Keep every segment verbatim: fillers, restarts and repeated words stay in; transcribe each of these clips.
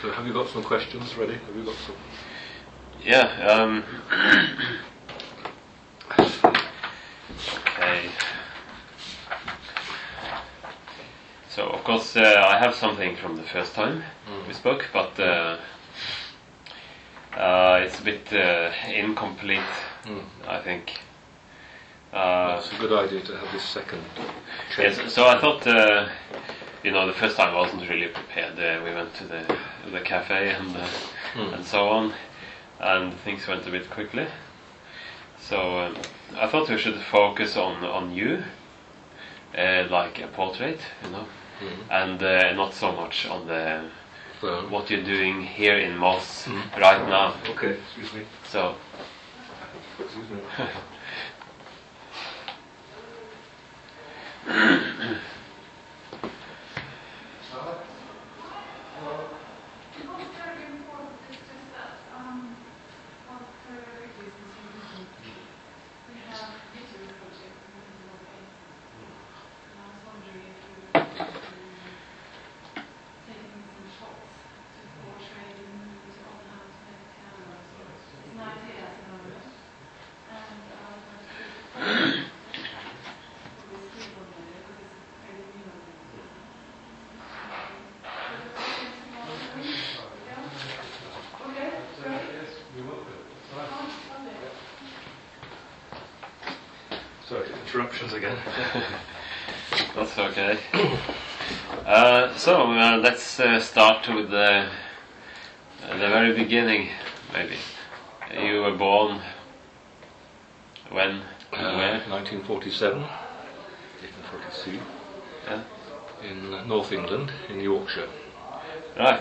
So have you got some questions ready? Have you got some? Yeah. Um, okay. So of course uh, I have something from the first time mm. we spoke, but uh, uh, it's a bit uh, incomplete, mm. I think. Uh, well, it's a good idea to have this second change. Yes, so I thought, uh, you know, the first time I wasn't really prepared. Uh, we went to the the cafe and uh, mm. and so on, and things went a bit quickly. So um, I thought we should focus on on you, uh, like a portrait, you know. Mm-hmm. And uh, not so much on the well, what you're doing here in Moss mm-hmm. right now. Okay, excuse me. So, excuse me. Sorry, interruptions again. That's okay. Uh, so uh, let's uh, start with the, uh, the very beginning, maybe. You were born when? Uh, where? nineteen forty-seven. nineteen forty-two. Yeah. In North England, in Yorkshire. Right.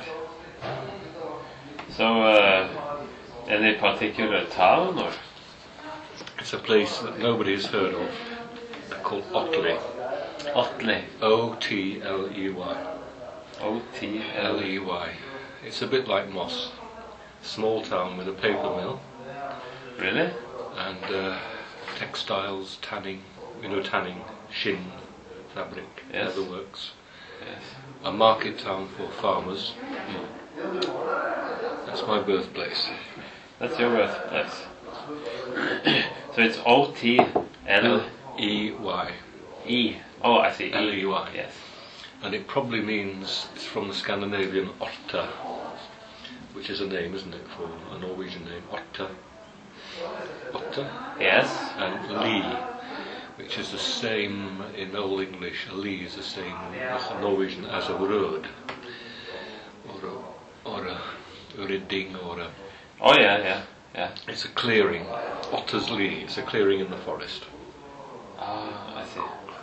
So, uh, any particular town or? It's a place that nobody has heard of, called Otley. Otley. O T L E Y. O T L E Y. It's a bit like Moss. Small town with a paper mill. Really? And uh, textiles, tanning, you know, tanning, shin, fabric, yes. leather works. Yes. A market town for farmers. Mm. That's my birthplace. That's your birthplace. So it's O T L E Y. E. Oh, I see. L E Y. Yes. And it probably means, it's from the Scandinavian Otta, which is a name, isn't it, for a Norwegian name, Otta. Otta. Yes. And Lee, which is the same in Old English. A Lee is the same as a Norwegian as a rød, or a, or a ridding, or a... Oh yeah, yeah, yeah. It's a clearing. Otter's Lee. It's a clearing in the forest. Ah, I see.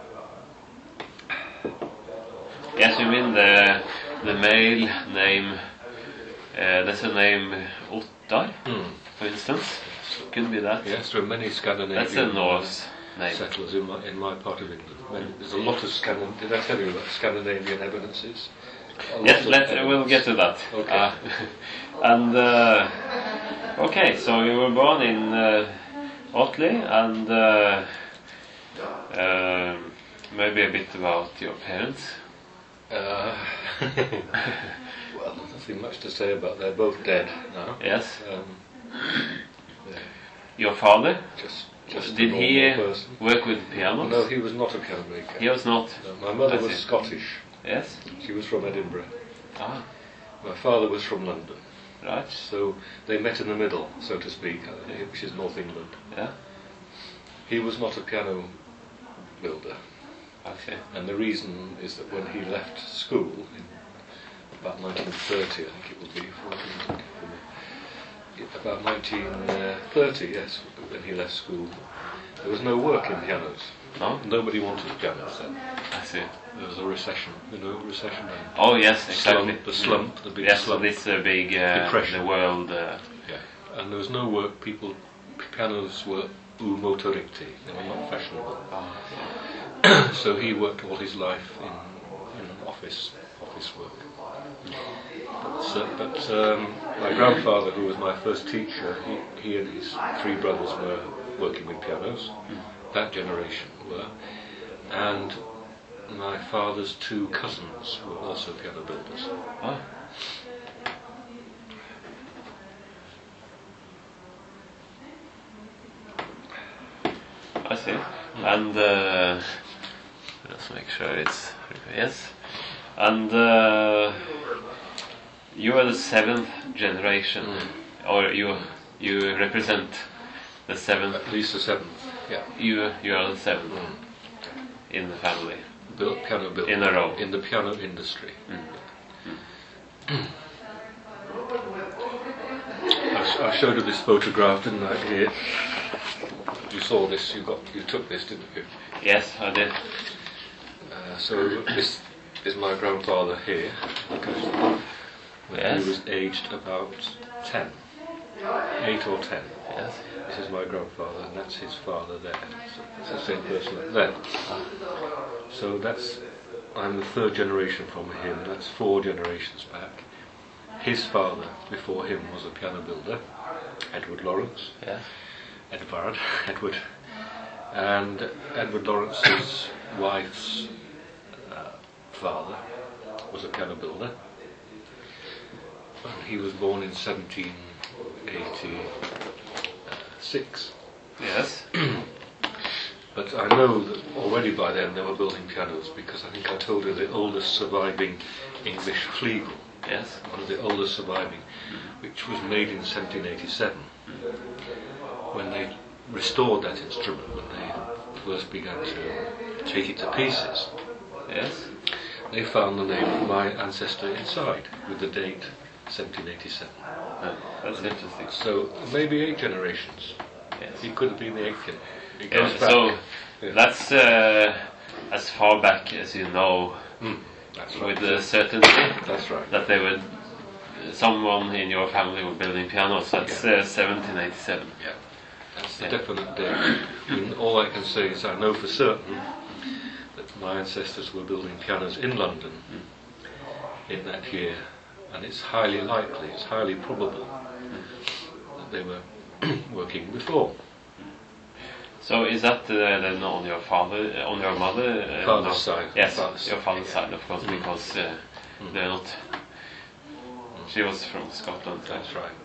Yes, you mean the the male name? Uh, there's a name Ottar, mm. for instance. Could be that. Yes, there are many Scandinavian. That's a Norse name. Settlers in my in my part of England. Many, there's a lot of Scandinavian. Did I tell you about Scandinavian evidences? Yes, let we'll get to that. Okay. Uh, and uh, okay, so you were born in uh, Otley, and uh, uh, maybe a bit about your parents. Uh, well, there's nothing much to say about. They're both dead now. Yes. Um, your father? Just, just did he person. work with pianos? No, he was not a piano maker. He was not. No, my mother That's was it. Scottish. Yes. She was from Edinburgh. Ah. My father was from London. Right. So they met in the middle, so to speak, which is North England. Yeah. He was not a piano builder. Okay. And the reason is that when he left school in about nineteen thirty, I think it would be, about nineteen thirty, yes, when he left school, there was no work in pianos. No? Nobody wanted pianos then. I see. There was a recession, you know, recession. And oh yes, exactly. Slump, the slump, the big yes, slump. Yes, this uh, big uh, depression. The world. Uh, yeah, and there was no work. People, pianos were umotorikti. They were not fashionable. oh, yeah. So he worked all his life in in office office work. But, uh, but um, my grandfather, who was my first teacher, he, he and his three brothers were working with pianos. Mm. That generation were, and my father's two cousins were also piano builders. Oh. see. And uh, let's make sure it's yes. And uh, you are the seventh generation, Mm. or you you represent the seventh. At least the seventh. Yeah. You you are the seventh Mm. in the family. Built piano builder In a row. in the piano industry. I, s- I showed her this photograph, didn't I? Here. You saw this. You got. You took this, didn't you? Yes, I did. Uh, so this is my grandfather here. When Yes. he was aged about ten, eight or ten. Yes. This is my grandfather, and that's his father there. So it's the same person up there. So that's, I'm the third generation from him. That's four generations back. His father before him was a piano builder, Edward Lawrence. Yes. Edvard, Edward. And Edward Lawrence's wife's uh, father was a piano builder. And he was born in seventeen eighty-six. Yes. But I know that already by then they were building pianos, because I think I told you the oldest surviving English Flegel, Yes. one of the oldest surviving, which was made in seventeen eighty-seven, when they restored that instrument, when they first began to take it to pieces. Yes. They found the name of my ancestor inside, with the date seventeen eighty-seven. Oh, that's interesting. So maybe eight generations. Yes. He could have been the eighth generation. It goes Yeah, back. so Yeah. that's uh, as far back as you know Mm, that's right. with uh, certainty That's right. that they were someone in your family were building pianos. That's uh, seventeen eighty-seven. Yeah, that's the Yeah. definite date. I mean, all I can say is I know for certain that my ancestors were building pianos in London in that year, and it's highly likely, it's highly probable that they were working before. So is that uh, then on your father, uh, on your mother? Uh, Father's no. side. Yes, Father's your side, father's yeah. side, of course, Mm. because uh, Mm. they're not. She was from Scotland. so- That's right.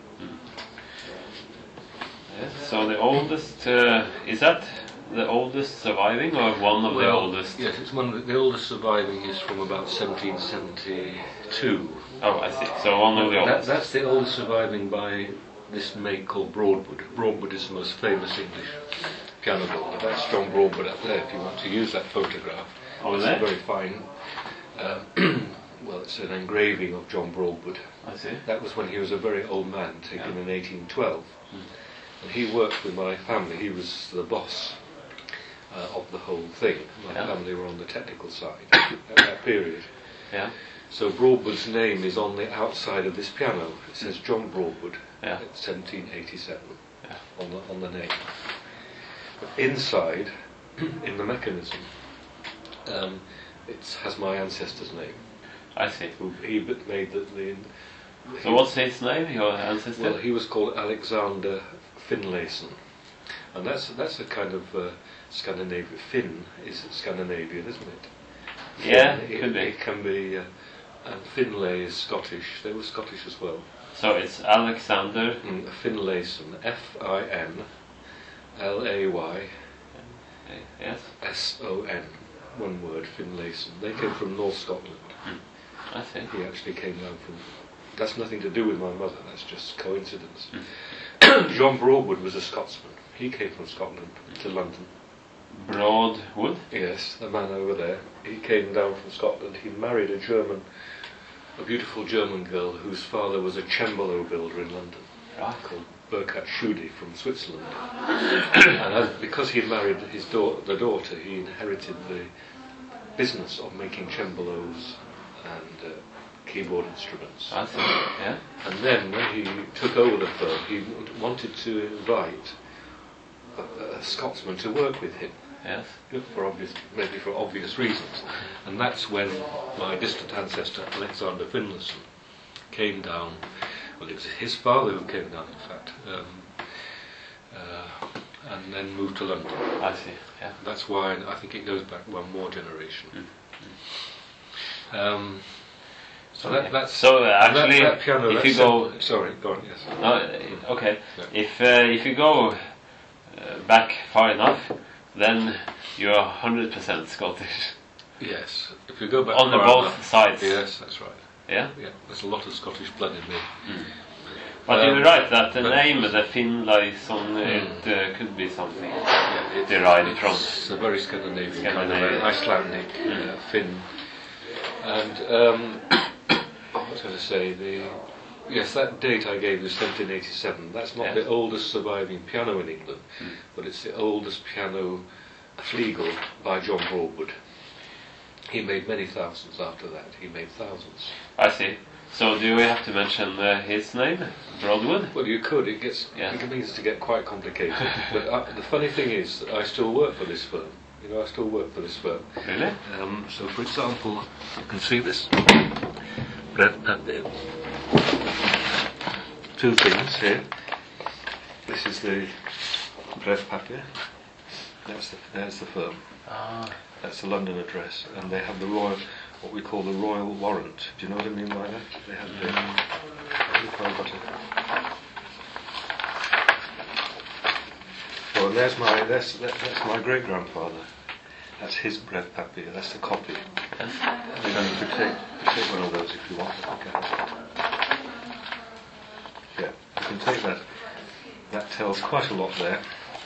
Yes. So the oldest uh, is that the oldest surviving, or one of the Well, oldest? Yes, it's one of the, the oldest surviving is from about seventeen seventy-two. Oh, I see. So one of the That, oldest. that's the oldest surviving by this make called Broadwood. Broadwood is the most famous English piano builder. That's John Broadwood up there, if you want to use that photograph. Over It's there? a very fine, uh, well, it's an engraving of John Broadwood. I see. That was when he was a very old man, taken in eighteen twelve. And he worked with my family. He was the boss uh, of the whole thing. My Yeah. family were on the technical side at that period. Yeah. So Broadwood's name is on the outside of this piano. It says John Broadwood, Yeah. seventeen eighty-seven, Yeah. on the on the name. But inside, in the mechanism, um, it has my ancestor's name. I see. Who he b- made the. the So what's his name, your ancestor? Well, he was called Alexander Finlayson, and that's that's a kind of uh, Scandinavian. Finn is Scandinavian, isn't it? Yeah, Finn, it could be. It can be, uh, and Finlay is Scottish. They were Scottish as well. So it's Alexander. Mm, Finlayson, F I N L A Y eh, Yes, S O N, one word, Finlayson. They came from North Scotland. I see. He actually came down from. That's nothing to do with my mother. That's just coincidence. John Broadwood was a Scotsman. He came from Scotland to London. Broadwood. Yes, the man over there. He came down from Scotland. He married a German, a beautiful German girl whose father was a cembalo builder in London, Right. called Burkhard Schudi from Switzerland. And as, because he had married his da- the daughter, he inherited the business of making cembalos and uh, keyboard instruments. I see. Yeah. And then when he took over the firm, he w- wanted to invite a, a Scotsman to work with him. Yes. For obvious, maybe for obvious reasons, and that's when my distant ancestor Alexander Finlayson came down. Well, it was his father who came down, in fact, um, uh, and then moved to London. I see. Yeah. That's why I think it goes back one more generation. Um, so that, that's So uh, that- actually, that piano, if that's you go, sim- sorry, go on. Yes. no, uh, okay, Yeah. if uh, if you go uh, back far enough, then you're one hundred percent Scottish. Yes. If you go back On the far both enough- sides. Yes, that's right. Yeah? Yeah, there's a lot of Scottish blood in me. But Um, you're right that the but- name, the Finnlaison, it uh, could be something Yeah, it- derived from. It's a very Scandinavian, kind of Scandinavian. uh, Icelandic, uh, Finn. And um, what was I going to say? The yes, that date I gave is seventeen eighty-seven. That's not Yes. the oldest surviving piano in England, but it's the oldest piano legal by John Broadwood. He made many thousands after that. He made thousands. I see. So do we have to mention uh, his name, Broadwood? Well, you could. It gets Yeah. it begins to get quite complicated. But uh, the funny thing is, I still work for this firm. You know, I still work for this firm. Really? Um, so, for example, you can see this bread papier. Two things here. This is the bread papier. That's the, there's the firm. Ah. That's the London address, and they have the royal, what we call the royal warrant. Do you know what I mean by that? They have the. If I got it. Well, there's my that's that, that's my great grandfather. That's his bread papier. That's the copy. Yes. You know, you could take you take one of those if you want. Okay. Yeah, you can take that. That tells quite a lot there.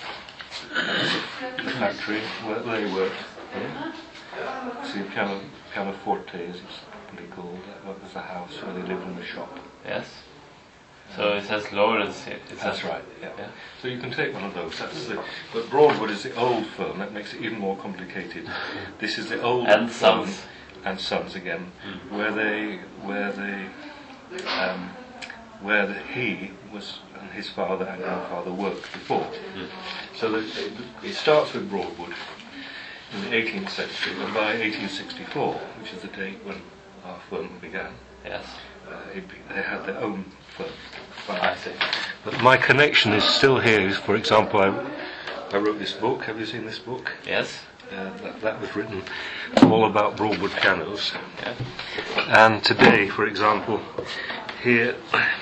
The factory where they worked. Yeah. See, piano pianoforte is it's probably called. That was the house where they lived in the shop. Yes. So it says Lawrence here. It That's says- right. Yeah. Yeah. So you can take one of those. That's the. But Broadwood is the old firm. That makes it even more complicated. This is the old And firm, Sons. and Sons again, where they where they um, where the, he was and his father and grandfather worked before. So that it, it starts with Broadwood in the eighteenth century, and by eighteen sixty-four, which is the date when our firm began, Yes. uh, it, be- they had their own firm. I see. But my connection is still here. For example, I, I wrote this book. Have you seen this book? Yes. Uh, that, that was written all about Broadwood pianos. Yeah. And today, for example, here,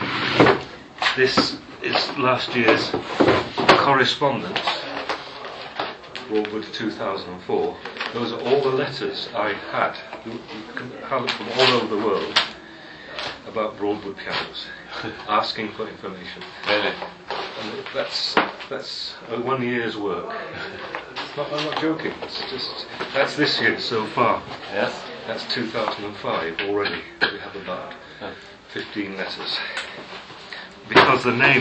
this is last year's correspondence, Broadwood two thousand four. Those are all the letters I had, you, you can have it from all over the world, about Broadwood pianos, asking for information. Really? And that's that's a one year's work. It's not, I'm not joking. It's just that's this year so far. Yes. That's two thousand five already. We have about Yeah. fifteen letters. Because the name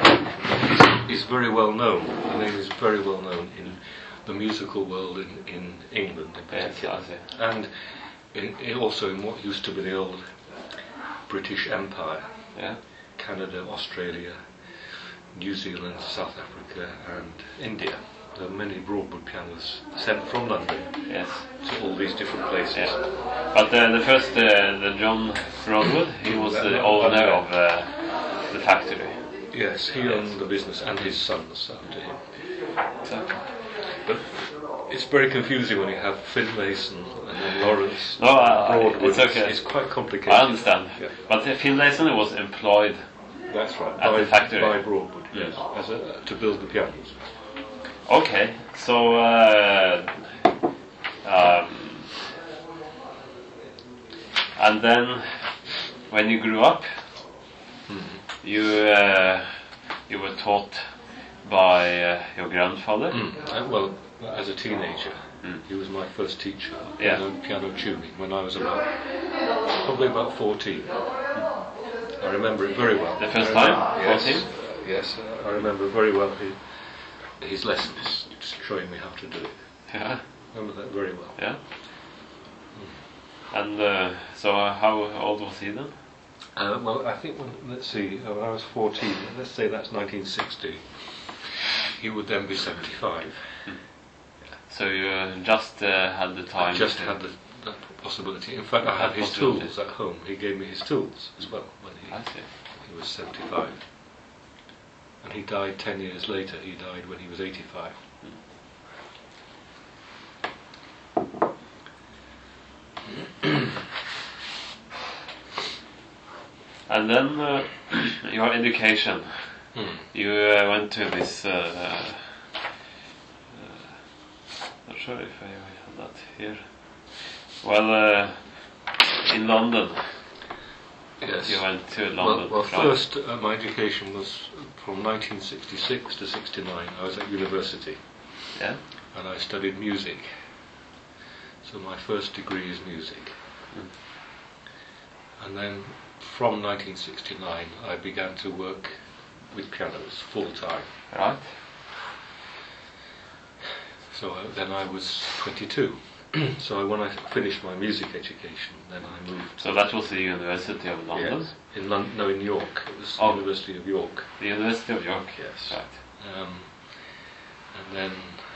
is, is very well known. The name is very well known in the musical world in, in England in Yes, particular, I see. and in, in also in what used to be the old British Empire. Yeah. Canada, Australia, New Zealand, South Africa and India. There are many Broadwood pianos sent from London Yes. to all these different places. Yeah. But uh, the first, uh, the John Broadwood, he was the owner of uh, the factory. Yes, he owned the business and his sons after him. Exactly. But it's very confusing when you have Finlayson and then Lawrence. No, I- I- Broadwood. it's okay. It's quite complicated. I understand. Yeah. But uh, Finlayson was employed. That's right. At by, the factory. by Broadwood, Mm. yes, as a, to build the pianos. Okay, so uh, um, and then when you grew up, you uh, you were taught by uh, your grandfather. Uh, well, as a teenager, Mm. he was my first teacher, Yeah. piano, piano tuning, when I was about, probably about fourteen. I remember it very well. The first I remember- time? Yes, fourteen? yes, uh, I remember very well his, his lessons, showing me how to do it. Yeah, I remember that very well. yeah. And uh, so, uh, how old was he then? Uh, well, I think when, let's see, uh, when I was fourteen, let's say that's nineteen sixty, he would then be seventy-five. So you uh, just uh, had the time. I just to- had the, that possibility. In fact, I have his Possibility. tools at home. He gave me his tools as well when he, I see. he was seventy-five. And he died ten years later. He died when he was eighty-five. And then uh, your education. Hmm. You uh, went to this uh, uh, Not sure if I have that here. Well, uh, in London. Yes. You went to Well, London. well right? first uh, my education was from nineteen sixty-six to sixty-nine. I was at university. Yeah. And I studied music. So my first degree is music. Mm. And then from nineteen sixty-nine I began to work with pianos full time. Right. So uh, then I was twenty-two. So when I finished my music education, then I moved. So that was the University of London? Yes, in London, no, in York. It was Oh. the University of York. The University of York? Yes. Right. Um, and then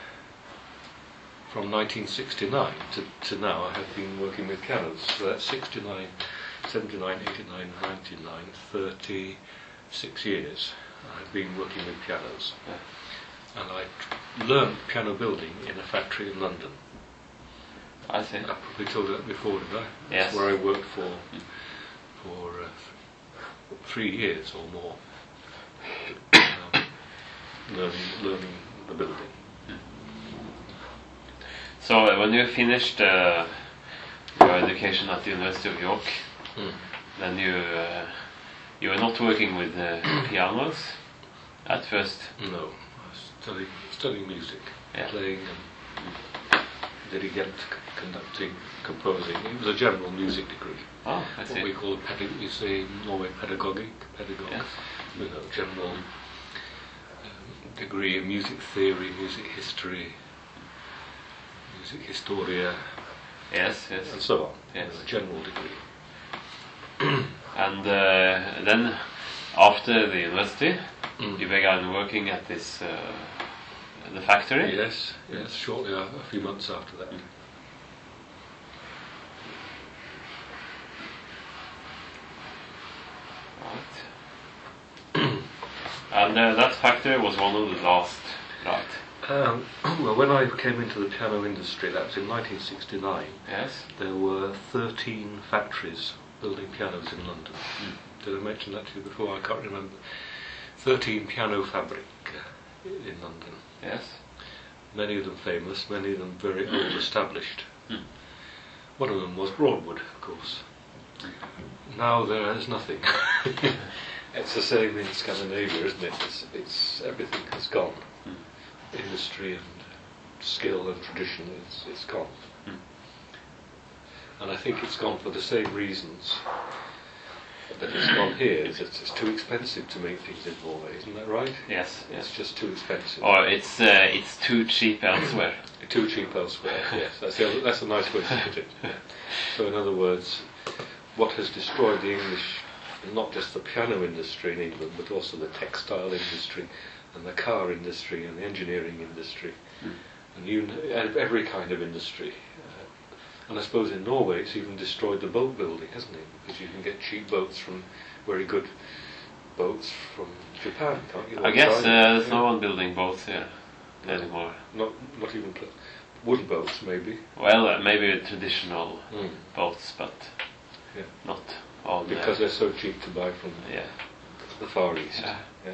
from nineteen sixty-nine to, to now I have been working with pianos. So that's sixty-nine, seventy-nine, eighty-nine, ninety-nine, thirty-six years I've been working with pianos. Yeah. And I t- learned piano building in a factory in London. I see. I probably told you that before, did I? Yes. That's where I worked for for uh, th- three years or more, um, learning learning the building. So uh, when you finished uh, your education at the University of York, Mm. then you uh, you were not working with uh, pianos at first. No, I was studying studying music, Yeah. playing and dirigent, c- conducting, composing. It was a general music degree. Oh, I What see. we call a pedag- we say in Norway pedagogic, pedagogue. Yes. You know, general um, degree in music theory, music history, music historia, Yes, yes. and so on. Yes. You know, a general degree. And uh, then after the university, Mm. you began working at this uh, the factory. Yes, yes. Shortly, a, a few months after that. Right. And uh, that factory was one of the last, right? Um, well, when I came into the piano industry, that was in nineteen sixty-nine. Yes. There were thirteen factories building pianos in London. Mm. Did I mention that to you before? I can't remember. thirteen piano fabric uh, in London. Yes. Many of them famous, many of them very old established. Mm. One of them was Broadwood, of course. Now there is nothing. It's the same in Scandinavia, isn't it? It's, it's everything has gone. Mm. Industry and skill and tradition, it's, it's gone. Mm. And I think it's gone for the same reasons that it's gone here. It's, it's too expensive to make things in Norway, isn't that right? Yes. Yes. It's just too expensive. Or it's uh, it's too cheap elsewhere. Too cheap elsewhere, yes. That's, the other, that's a nice way to put it. So in other words, what has destroyed the English, not just the piano industry in England, but also the textile industry and the car industry and the engineering industry, Mm. and you, every kind of industry. Uh, and I suppose in Norway it's even destroyed the boat building, hasn't it? Because you can get cheap boats from very good boats from Japan, can't you? I Or guess uh, China. there's no one building boats here anymore. Not, not even pl- wooden boats, maybe. Well, uh, maybe traditional Mm. boats, but Yeah. not all the- Because they're so cheap to buy from yeah. the Far East. Yeah. Yeah.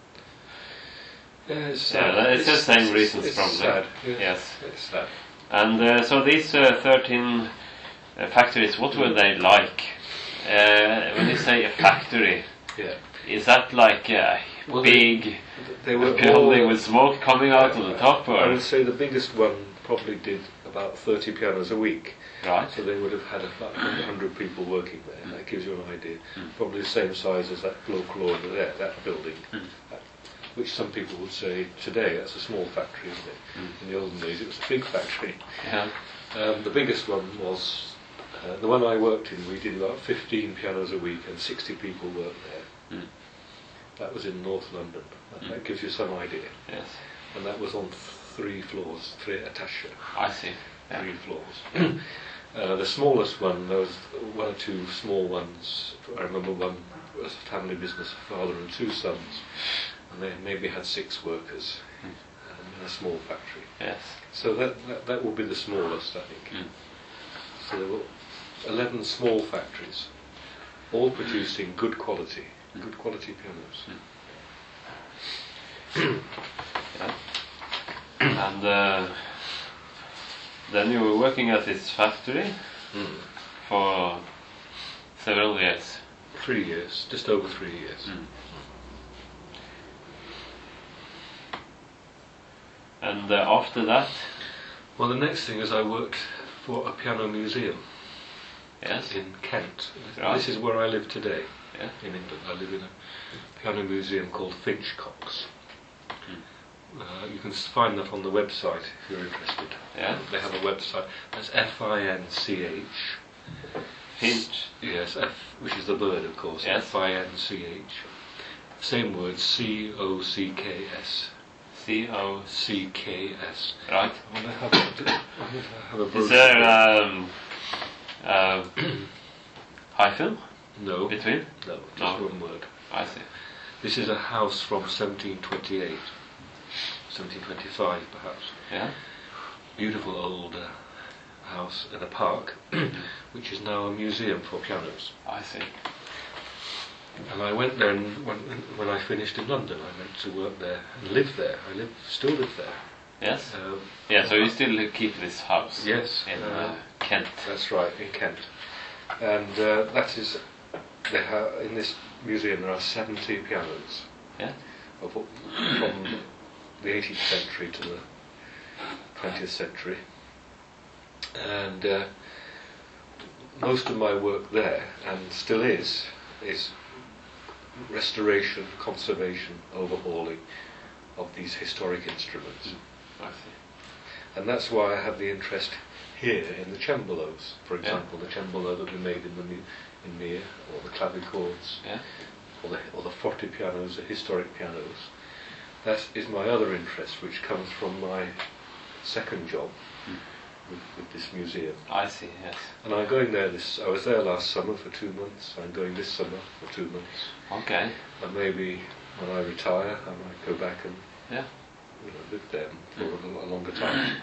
Yeah, it's Yeah, sad. that- it's the same it's- reasons it's probably. sad. Yeah. Yes. It's sad. And uh, so these uh, thirteen uh, factories, what were they like? Uh, when you say a factory, Yeah. is that like a Well, big They were building all, with smoke coming out on the top? I Or? would say the biggest one probably did about thirty pianos a week. Right. So they would have had about one hundred people working there. That gives you an idea. Mm. Probably the same size as that local order there, that building. Mm. That, which some people would say today that's a small factory, isn't it? Mm. In the olden days it was a big factory. Yeah. Um, the biggest one was uh, the one I worked in. We did about fifteen pianos a week, and sixty people worked there. Mm. That was in North London. That, Mm. that gives you some idea. Yes. And that was on three floors, three etasjes, I see. Yeah. three floors. uh, the smallest one, there was one or two small ones. I remember one was a family business, a father and two sons, and they maybe had six workers Mm. um, in a small factory. Yes. So that, that that would be the smallest, I think. Mm. So there were eleven small factories, all producing good quality, Mm. good quality pianos. Yeah. And uh, then you were working at this factory Mm. for several years. Three years, just over three years. Mm. And uh, after that, Well, the next thing is I worked for a piano museum yes, in Kent. Right. This is where I live today, yeah, in England. I live in a piano museum called Finchcock's. Mm. Uh, you can s- find that on the website if you're interested. Yeah. They have a website. That's F I N C H. Finch, Yes, F, which is the bird, of course. Yes. F I N C H. Same word, C O C K S. C O, C K S. right? I want to have a, I want to have a Is brochure. there um, uh, hyphen No, between? no, just No. one word. I see. This is a house from seventeen twenty-eight, seventeen twenty-five perhaps. Yeah. Beautiful old uh, house in a park, which is now a museum for pianos. I see. And I went there, and when, when I finished in London, I went to work there and live there. I live, still live there. Yes. Uh, Yeah. So you still keep this house? Yes, In uh, uh, Kent. That's right, in Kent. And uh, that is, they ha- in this museum there are seventy pianos. Yeah. Of, from the eighteenth century to the twentieth century. And uh, most of my work there, and still is, is restoration, conservation, overhauling of these historic instruments. I see. And that's why I have the interest here in the cembalos. For Yeah. example, the cembalo that we made in the mu- in Mere, or the clavichords, Yeah. or the or the forte pianos, the historic pianos. That is my other interest, which comes from my second job Mm. with, with this museum. I see. Yes. And I'm going there this. I was there last summer for two months. I'm going this summer for two months. Okay. And maybe when I retire, I might go back and Yeah. you know, live there for a, a longer time.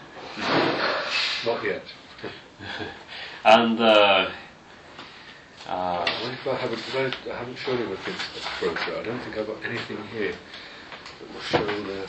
Not yet. And uh, uh, I wonder if I haven't, I, I haven't shown him a thing, a brochure. I don't think I've got anything here that will show the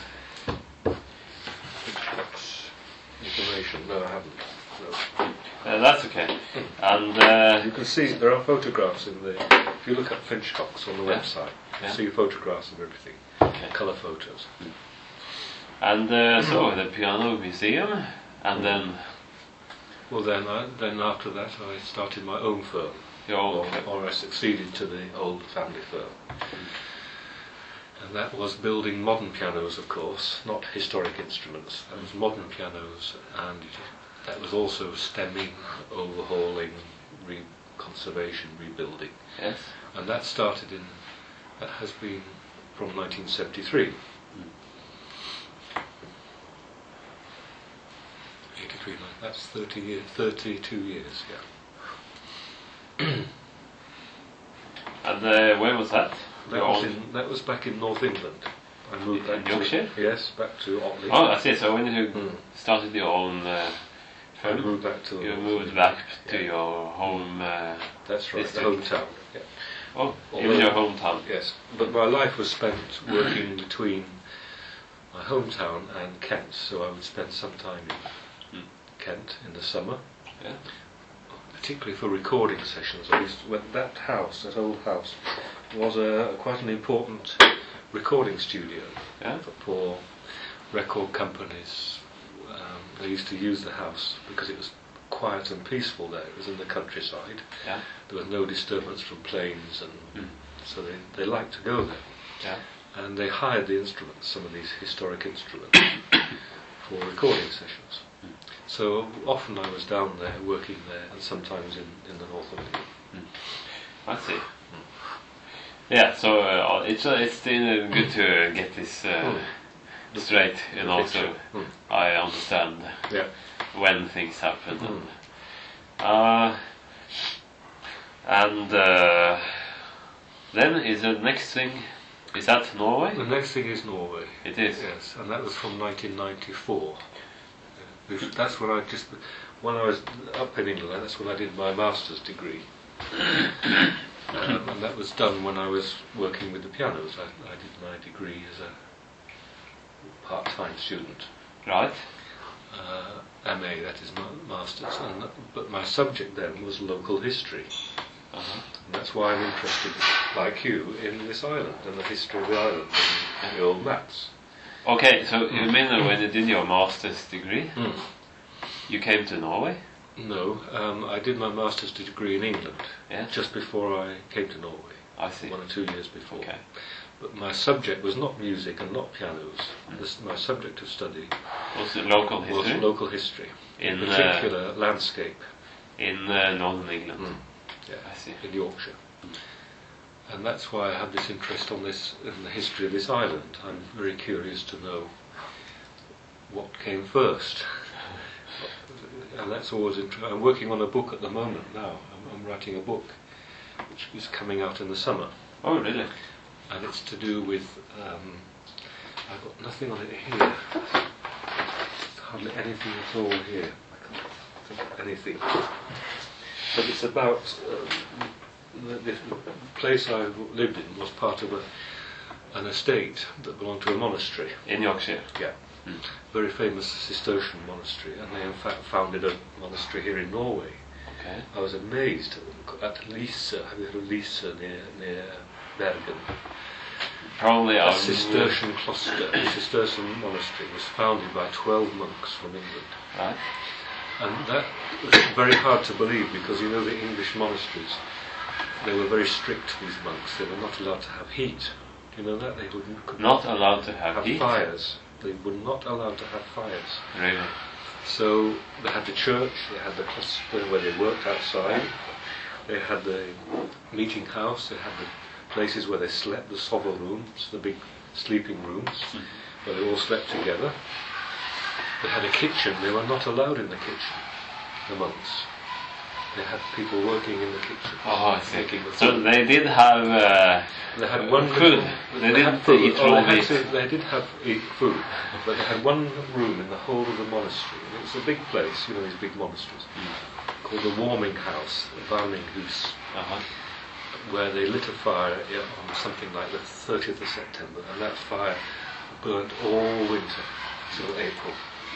Hitchcock's information. No, I haven't. No. uh, that's okay. And uh, You can see there are photographs in the. If you look at Finchcock's on the Yeah. website, you Yeah. see photographs of everything, okay. colour photos. And uh, so the piano museum, and then Well, then, I, then after that, I started my own firm, your or, own. or I succeeded to the old family firm, and that was building modern pianos, of course, not historic instruments. That was modern pianos, and that was also stemming, overhauling, re- conservation, rebuilding, Yes. and that started in. That has been from nineteen seventy-three. eighty-three, that's thirty years, thirty-two years, yeah. And uh, where was that? That Your was, own- in, that was back in North England. I moved In back Yorkshire? to yes, back to Otley. Oh, I see. So when you Mm. started your own uh, I firm, moved back to. you moved back to Yeah. your home. Uh, That's right, the district. hometown. Yeah. oh, Although- even your hometown. Yes, but my life was spent working between my hometown and Kent, so I would spend some time in Mm. Kent in the summer. Yeah. Particularly for recording sessions. I used to, when that house, that old house, was a quite an important recording studio Yeah. for poor record companies. Um, they used to use the house because it was quiet and peaceful there. It was in the countryside. Yeah. There was no disturbance from planes, and Mm. so they, they liked to go there. Yeah. And they hired the instruments, some of these historic instruments, for recording sessions. So often I was down there, working there, and sometimes in, in the north of England. I see. Yeah. So uh, it's uh, it's still uh, good to get this uh, Mm. straight, you know. So Picture. Mm. I understand Yeah. when things happen. Mm. And, uh, and uh, then is the next thing. Is that Norway? The next thing is Norway. It is. Yes, and that was from nineteen ninety-four. Yeah. That's when I just, when I was up in England, that's when I did my master's degree. um, and that was done when I was working with the pianos. I, I did my degree as a part-time student. Right. uh, M A, that is ma- masters, and that, but my subject then was local history. Uh-huh. And that's why I'm interested, like you, in this island and the history of the island and the old maps. Okay, so you mean that when you did your master's degree, Mm. you came to Norway? No, um, I did my master's degree in England Yes. just before I came to Norway, I see. one or two years before. Okay. But my subject was not music and not pianos. This, my subject of study Was it local was history? local history, in, In, uh, particular landscape. In uh, northern England. Mm. Yeah, I see. in Yorkshire. And that's why I have this interest on this, in the history of this island. I'm very curious to know what came first. And that's always interesting. I'm working on a book at the moment now. I'm, I'm writing a book which is coming out in the summer. Oh, really? And it's to do with, um, I've got nothing on it here. There's hardly anything at all here. I can't think of anything. But it's about, um, the, the place I lived in was part of a, an estate that belonged to a monastery. In Yorkshire? Yeah. Mm. Very famous Cistercian monastery, and they in fact founded a monastery here in Norway. Okay. I was amazed at Lyse. Have you heard of Lyse near, near Bergen? Probably A our Cistercian cloister, a Cistercian monastery, was founded by twelve monks from England. Right. And that was very hard to believe because you know the English monasteries, they were very strict, these monks. They were not allowed to have heat. Do you know that? They wouldn't, could Not allowed to have, have heat? fires. They were not allowed to have fires. Really? So they had the church, they had the cloister where they worked outside, they had the meeting house, they had the places where they slept, the sovel rooms, the big sleeping rooms, Mm-hmm. where they all slept together. They had a kitchen. They were not allowed in the kitchen, the monks. They had people working in the kitchen. Oh, I see. Making the So food. they did have uh, They had one food. little- They had didn't food. eat Oh, raw they, had meat. to, they did have eat food, but they had one room in the whole of the monastery. And it was a big place, you know, these big monasteries, called the warming house, the Varninghus, Uh-huh. where they lit a fire yeah, on something like the thirtieth of September, and that fire burnt all winter till April.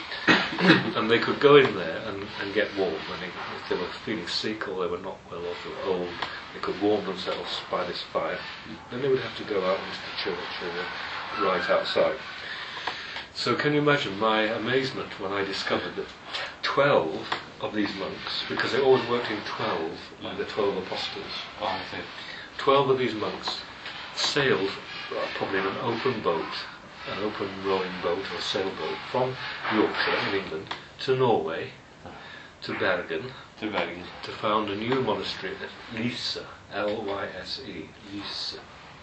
And they could go in there and, and get warm when they, if they were feeling sick or they were not well off or old. They could warm themselves by this fire. Then they would have to go out into the church or right outside. So can you imagine my amazement when I discovered that twelve of these monks, because they always worked in twelve, like the twelve apostles, Oh, I see. twelve of these monks sailed, uh, probably in an open boat, an open rowing boat or sailboat, from Yorkshire in England to Norway, to Bergen, To Bergen. to found a new monastery at Lyse, L Y S E, Lyse.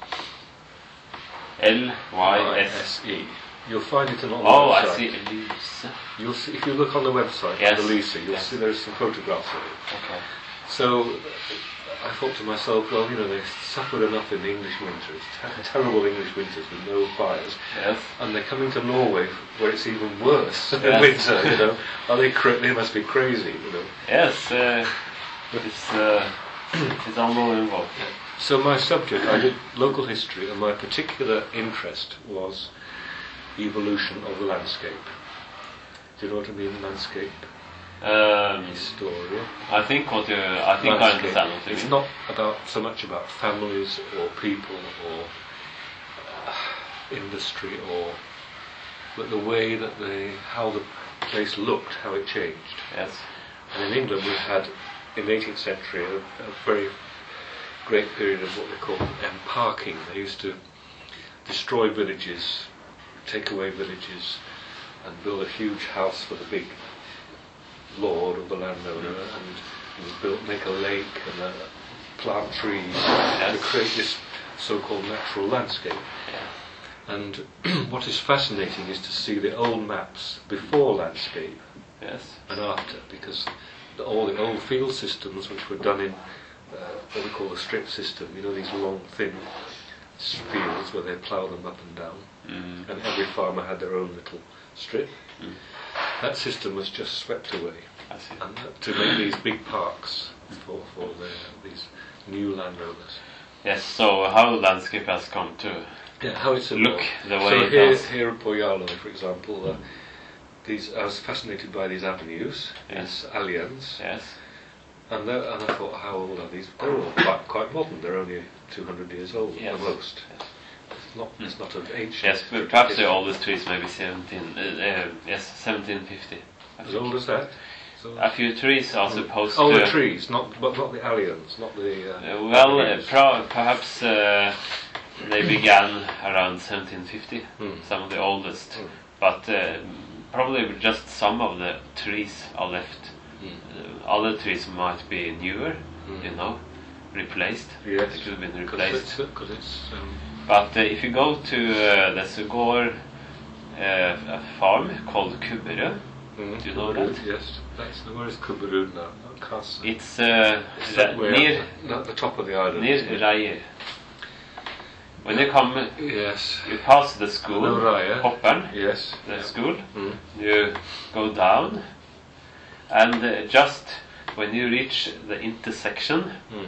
L Y S. E. You'll find it on the Oh, I website. see. Lyse. You'll see, if you look on the website Yes. of the Lyse, you'll Yes. see there's some photographs of it. Okay. So I thought to myself, well, you know, they suffered enough in the English winters, ter- terrible English winters with no fires, Yes. and they're coming to Norway where it's even worse in Yes. winter. You know, are they? Cra- they must be crazy. You know. Yes. Uh, it's uh, it's unbelievable. So my subject, I did local history, and my particular interest was evolution of the landscape. Do you know what I mean? Landscape Um, historia. I think what you. I think I Landscape. understand what you It's mean. not about so much about families or people or uh, industry or, but the way that they, how the place looked, how it changed. Yes. And in England we had, in the eighteenth century, a, a very great period of what they call emparking. They used to destroy villages, take away villages, and build a huge house for the big lord or the landowner, and, and build, make a lake and uh, plant trees to create this so-called natural landscape. And what is fascinating is to see the old maps before landscape Yes. and after, because the, all the old field systems which were done in uh, what we call the strip system, you know, these long thin fields where they plough them up and down, Mm. and every farmer had their own little strip. Mm. That system was just swept away, I see. and that, to make these big parks for, for the, these new landowners. Yes. So how landscape has come to. Yeah, how it's Look evolved. the way so it here, does. here at Pojalo, for example, uh, these. I was fascinated by these avenues, Yes. these allianz, Yes. and they- and I thought, how old are these? They're all quite, quite modern. They're only two hundred years old Yes. at most. Yes. It's not. It's not an ancient. Yes, but perhaps the oldest trees maybe seventeen. Uh, uh, yes, seventeen fifty. As old as that. So, A few trees are supposed oh, to. the trees, not but not the allianz, not the. Uh, Uh, well, uh, avenues. pro- perhaps uh, they began around seventeen fifty. Hmm. Some of the oldest, Hmm. but uh, probably just some of the trees are left. Hmm. Uh, other trees might be newer, Hmm. you know, replaced. Yes. They could have been Because replaced. it's, cause it's um, But uh, if you go to uh, the Sugor uh, a farm called Kubberud, mm, Do you know Kubberud, that? Yes. That's the where is Kubberud now? I can't see. it's uh, It's ra- somewhere near at the top of the island. near isn't it? Raje. When you come, Yes. you pass the school, No, Raje. Hoppern, Yes. the Yeah. school. Mm. You go down, and uh, just when you reach the intersection, Mm.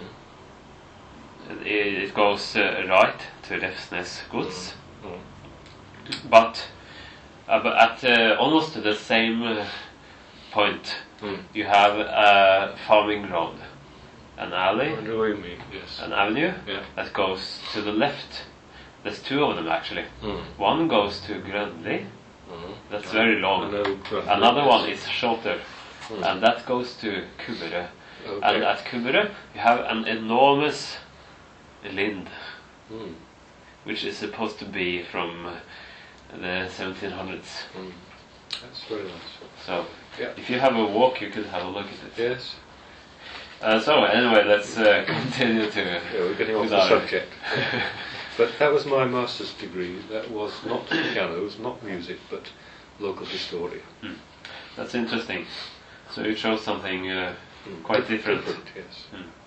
it, it goes uh, right to Refsnes Gods. Mm. But uh, but at uh, almost the same uh, point, Mm. you have a farming road, an alley, I know what you mean. Yes. an avenue Yeah. that goes to the left. There's two of them actually. Mm. One goes to Grønli, Mm. that's very I long. know, but- Another one is shorter, Mm. and that goes to Kubberud. Okay. And at Kubberud, you have an enormous lind, Mm. which is supposed to be from uh, the seventeen hundreds. Mm. That's very nice. So, Yeah. if you have a walk, you could have a look at it. Yes. Uh, so, anyway, let's uh, continue to. Yeah, we're getting off with the our- subject. But that was my master's degree. That was not pianos, not music, but local historia. That's interesting. So, you chose something uh, Mm. quite different. Yes.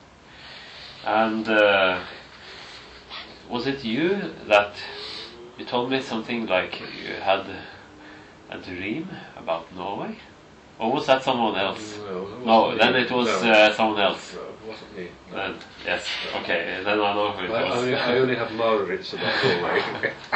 And uh, was it you that you told me something like you had a dream about Norway? Or was that someone else? No, that No, wasn't then me. it was No. uh, someone else. No, it wasn't me. No. Then, yes, okay, then I know who it I, was. only, I only have Maurits about Norway.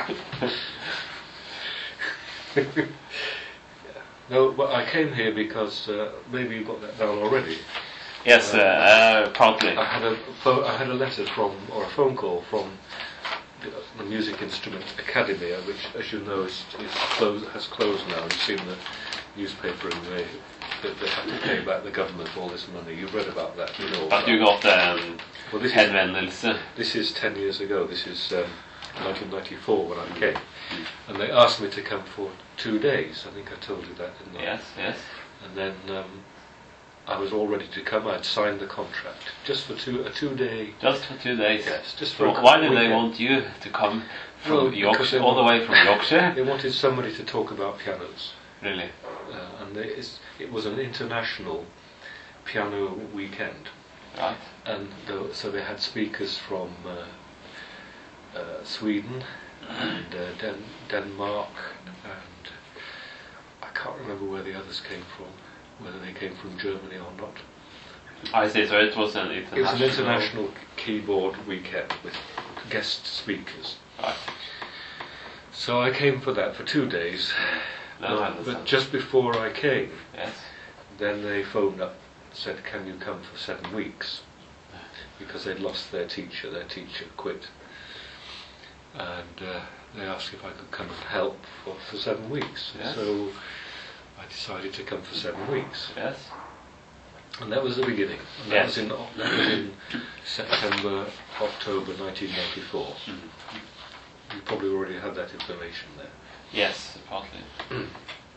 No, but I came here because uh, maybe you got that down already. Yes, uh, uh, partly. I had a pho- I had a letter from or a phone call from the, the Music Instrument Academy, uh, which, as you know, is, is closed, has closed now. You've seen the newspaper and they that they have to pay back the government all this money. You've read about that, you know. But you got um, Well, this is, henvendelse. this is ten years ago. This is um, nineteen ninety-four when I came, and they asked me to come for two days. I think I told you that, didn't I? Yes, yes. And then um, I was all ready to come. I'd signed the contract just for two a two day. Just for two days. Yes, just for. So a why did they weekend. want you to come from Well, because Yorkshire, they all the want- way from Yorkshire? They wanted somebody to talk about pianos, Really? uh, and they, it's, it was an international piano weekend. Right. And the, so they had speakers from uh, uh, Sweden and uh, Den- Denmark, and I can't remember where the others came from, whether they came from Germany or not. I see, so it was an international... It was an international keyboard weekend with guest speakers. Right. So I came for that for two days, Now I but, understand. but just before I came, Yes. then they phoned up and said, can you come for seven weeks? Because they'd lost their teacher, their teacher quit. And uh, they asked if I could come and help for, for seven weeks. Yes. So I decided to come for seven weeks. Yes. And that was the beginning. And that, Yes. was in, that was in September, October nineteen ninety-four. Mhm. You probably already had that information there. Yes, partly. Mm.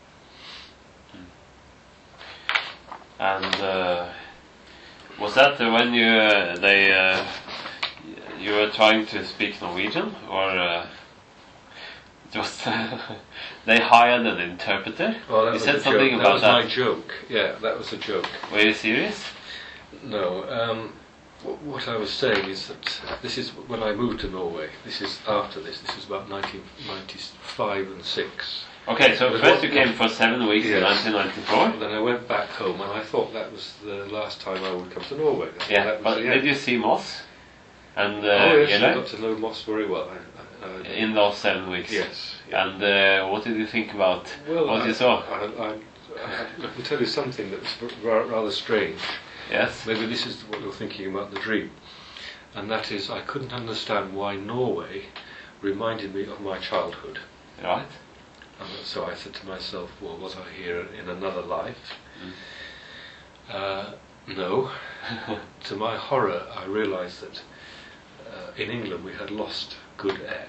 And uh, was that uh, when you uh, they uh, you were trying to speak Norwegian, or uh, just they hired an interpreter? Well, that you was said a something joke. about that. that. was my joke. Yeah, that was a joke. Were you serious? No. Um, wh- what I was saying is that this is when I moved to Norway. This is after this. This is about nineteen ninety-five and six. Okay, so But first what- you came for seven weeks in Yes. nineteen ninety-four. Then I went back home, and I thought that was the last time I would come to Norway. I thought Yeah, that was but the did end. you see Moss? And uh, oh yes, Eli? I got to know Moss very well. I, I, I, In those seven weeks. yes. Yeah. And uh, what did you think about Well, what I, you saw? I, I, I, I can tell you something that's ra- rather strange. Yes. Maybe this is what you're thinking about the dream. And that is, I couldn't understand why Norway reminded me of my childhood. Right. And so I said to myself, well, was I here in another life? Mm. Uh, no. To my horror, I realised that uh, in England we had lost good air.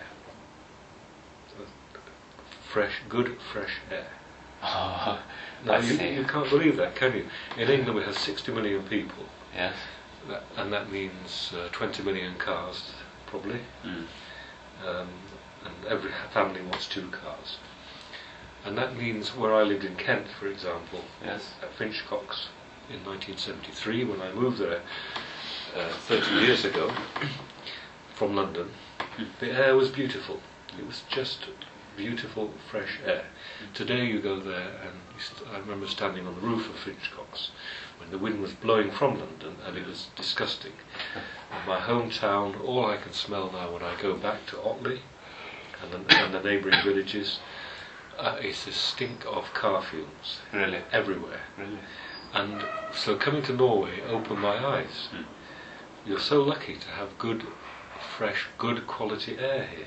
Fresh, good, fresh air. Oh, Now, I you, see. you can't believe that, can you? In England we have sixty million people. Yes. That, and that means uh, twenty million cars, probably. Mm. Um, and every family wants two cars. And that means where I lived in Kent, for example, Yes. at Finchcox in nineteen seventy-three, when I moved there uh, thirty years ago from London, the air was beautiful. It was just beautiful, fresh air. Today you go there, and you st- I remember standing on the roof of Finchcox when the wind was blowing from London, and it was disgusting. In my hometown, all I can smell now when I go back to Otley and the, and the neighbouring villages uh, is the stink of car fumes. Really? Everywhere. Really? And so coming to Norway opened my eyes. Mm. You're so lucky to have good, fresh, good quality air here.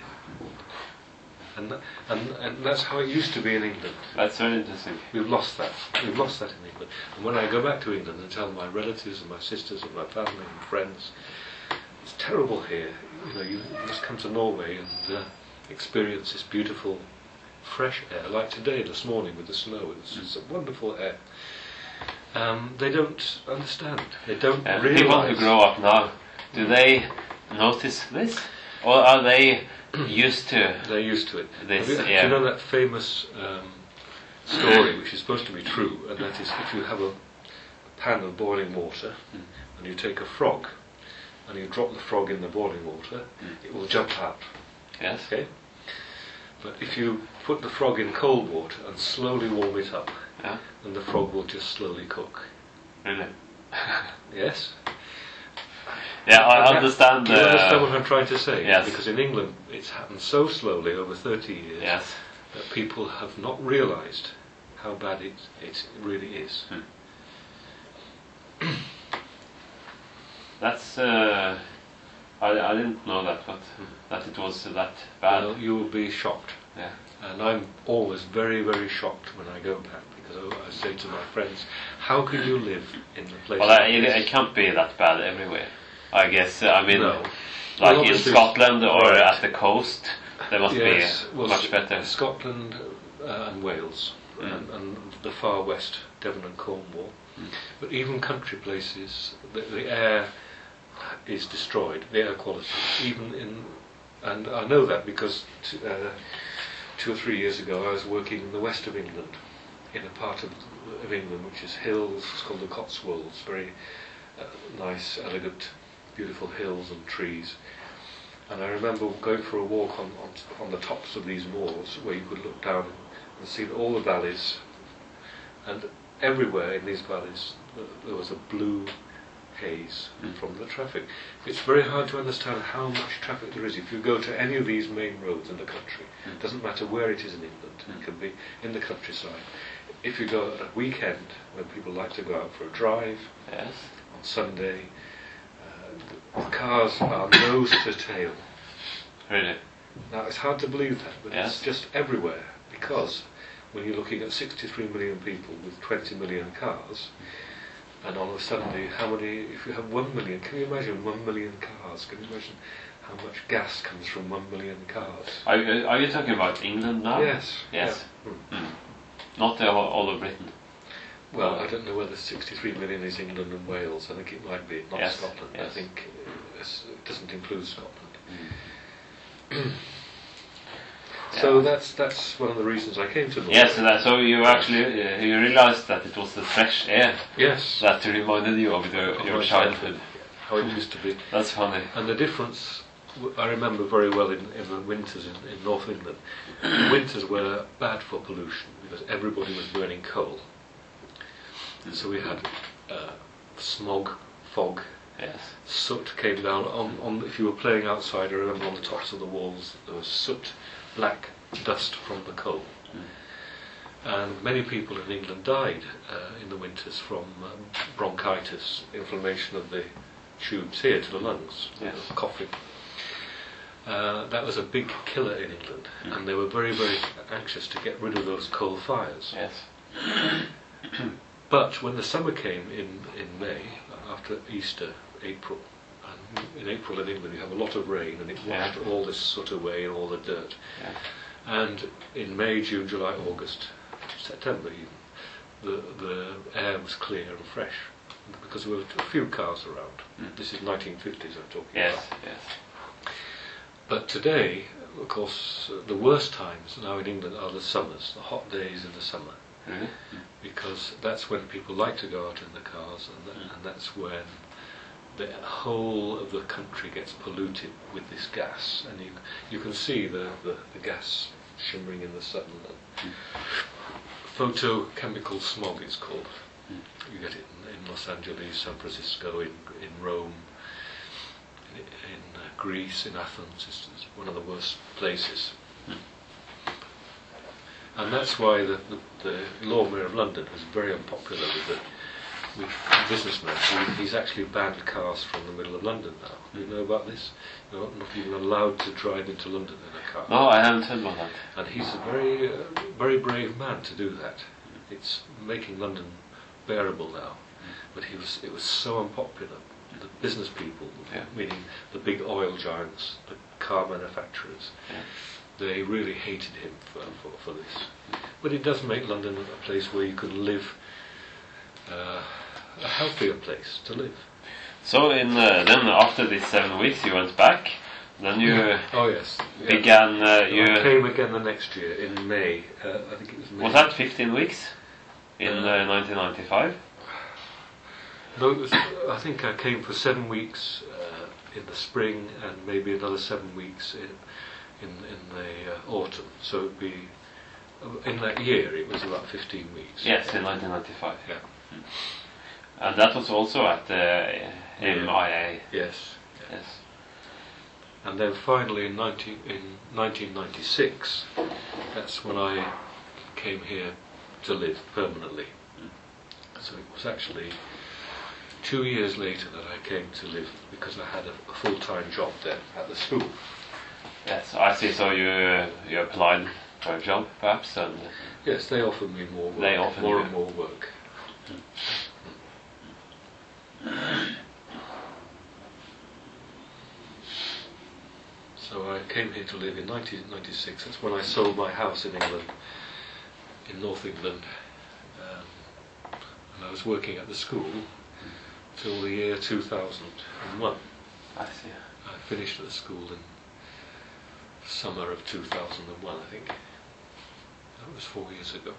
And, th- and and that's how it used to be in England. That's very interesting. We've lost that. We've lost that in England. And when I go back to England and tell my relatives and my sisters and my family and friends, it's terrible here. You know, you must come to Norway and uh, experience this beautiful, fresh air. Like today, this morning with the snow, it's, it's a wonderful air. Um, they don't understand. They don't Uh, realise. people who grow up now, do they notice this, or are they used to? They're used to it. This, Have you, yeah. Do you know that famous um, story, which is supposed to be true, and that is if you have a, a pan of boiling water, Mm. and you take a frog, and you drop the frog in the boiling water, Mm. it will jump out. Yes. Okay? But if you put the frog in cold water and slowly warm it up, Yeah. then the frog will just slowly cook. Really? Yes? Yeah, I And that- understand. Do you understand Uh, what I'm trying to say? Yes. Because in England it's happened so slowly over thirty years yes. that people have not realised how bad it, it really is. That's. Uh, I I didn't know that, but that it was that bad. Well, you will be shocked. Yeah. And I'm always very, very shocked when I go back, because I, I say to my friends, how can you live in the place Well, like I, it, this? it can't be that bad everywhere. I guess. Uh, I mean, No. like Well, in obviously- Scotland or right. at the coast, there must Yes, be well, much S- better. Scotland uh, and Wales, Mm. and, and the far west, Devon and Cornwall. Mm. But even country places, the, the air is destroyed, the air quality. Even in, and I know that because t- uh, two or three years ago I was working in the west of England, in a part of, of England which is hills. It's called the Cotswolds. Very uh, nice, elegant, beautiful hills and trees. And I remember going for a walk on, on on the tops of these moors where you could look down and see all the valleys, and everywhere in these valleys th- there was a blue haze Mm. from the traffic. It's very hard to understand how much traffic there is if you go to any of these main roads in the country. Mm. It doesn't matter where it is in England. Mm. It can be in the countryside. If you go at a weekend when people like to go out for a drive, Yes. on Sunday, uh, the cars are nose to tail. Really. Now it's hard to believe that, but Yes. it's just everywhere, because when you're looking at sixty-three million people with twenty million cars, and on a Sunday, how many, if you have one million, can you imagine one million cars? Can you imagine how much gas comes from one million cars? Are you, are you talking about England now? Yes. Yes. Yeah. Mm. Mm. Not the whole, all of Britain. Well, I don't know whether sixty-three million is England and Wales. I think it might be, not Yes, Scotland. I yes. think it's, it doesn't include Scotland. Yeah. So that's that's one of the reasons I came to Norway. Yes, so, that, so you actually uh, you realized that it was the fresh air Yes. that reminded you of your, Of your my childhood. How it used to be. That's funny. And the difference, w- I remember very well in, in the winters in, in North England. The winters were bad for pollution because everybody was burning coal. So we had uh, smog, fog Yes. Soot came down on, on. If you were playing outside, I remember on the tops of the walls there was soot, black dust from the coal. And many people in England died uh, in the winters from um, bronchitis, inflammation of the tubes here to the lungs, yes. coughing. Uh, that was a big killer in England, mm. and they were very, very anxious to get rid of those coal fires. Yes. But when the summer came in, in May, after Easter, April, and in April in England you have a lot of rain, and it washed yeah. all this soot away and all the dirt. Yeah. And in May, June, July, August, September even, the, the air was clear and fresh because there were a few cars around. Mm. This is nineteen fifties I'm talking yes, about. Yes. But today, of course, uh, the worst times now in England are the summers, the hot days in the summer, mm-hmm. because that's when people like to go out in the cars, and, that, mm. and that's when the whole of the country gets polluted with this gas, and you you can see the, the, the gas shimmering in the sun. Mm. Photochemical smog it's called. Mm. You get it in, in Los Angeles, San Francisco, in in Rome, in, in uh, Greece, in Athens. It's, it's one of the worst places. Mm. And that's why the, the, the Lord Mayor of London was very unpopular with the with businessmen. He, he's actually banned cars from the middle of London now. Do you know about this? You're not, not even allowed to drive into London in a car. No, I haven't heard about that. And he's a very, uh, very brave man to do that. It's making London bearable now. But he was, it was so unpopular. The business people, yeah. meaning the big oil giants, the car manufacturers, yeah. they really hated him for, for, for this. But it does make London a place where you can live, uh, a healthier place to live. So in uh, then after these seven weeks you went back, then you oh yes began uh, so you I came again the next year in May. Uh, I think it was May. Was that fifteen weeks in uh, uh, nineteen ninety-five? No, it was, I think I came for seven weeks uh, in the spring and maybe another seven weeks in in, in the uh, autumn. So it'd be in that year it was about fifteen weeks. Yes, in nineteen ninety-five. Yeah. Mm. And that was also at the M I A. Yes. Yes. And then finally in, nineteen, in nineteen ninety-six, that's when I came here to live permanently. So it was actually two years later that I came to live because I had a, a full-time job then at the school. Yes, I see. So you you applied for a job, perhaps, and yes, they offered me more work, they offered more you. and more work. So I came here to live in nineteen ninety-six. That's when I sold my house in England, in North England, um, and I was working at the school till the year two thousand one. I see. I finished at the school in summer of two thousand one, I think. That was four years ago.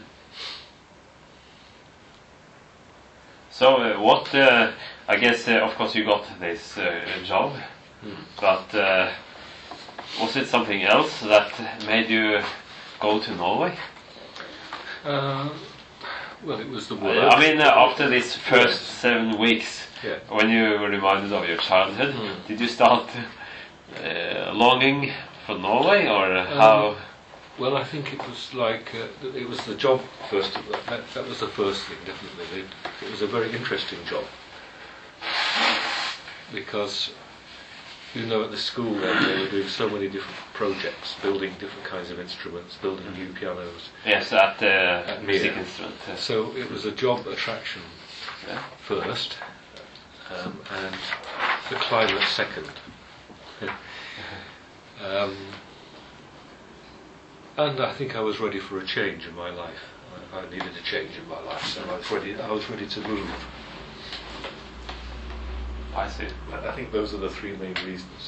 So uh, what, uh, I guess, uh, of course you got this uh, job, mm. but uh, was it something else that made you go to Norway? Uh, well, it was the work. I mean, uh, after these first yes. seven weeks, yeah. when you were reminded of your childhood, mm. did you start uh, longing for Norway, or uh, how? Um, well, I think it was like, uh, it was the job first of all. That, that was the first thing, definitely. It, it was a very interesting job. Because, you know, at the school then they were doing so many different projects, building different kinds of instruments, building new pianos. Yes, at the uh, at music instrument. Uh. So it was a job attraction yeah. first, um, and the climate second. um, and I think I was ready for a change in my life. I, I needed a change in my life, so I was ready. I was ready to move. I see. I think those are the three main reasons.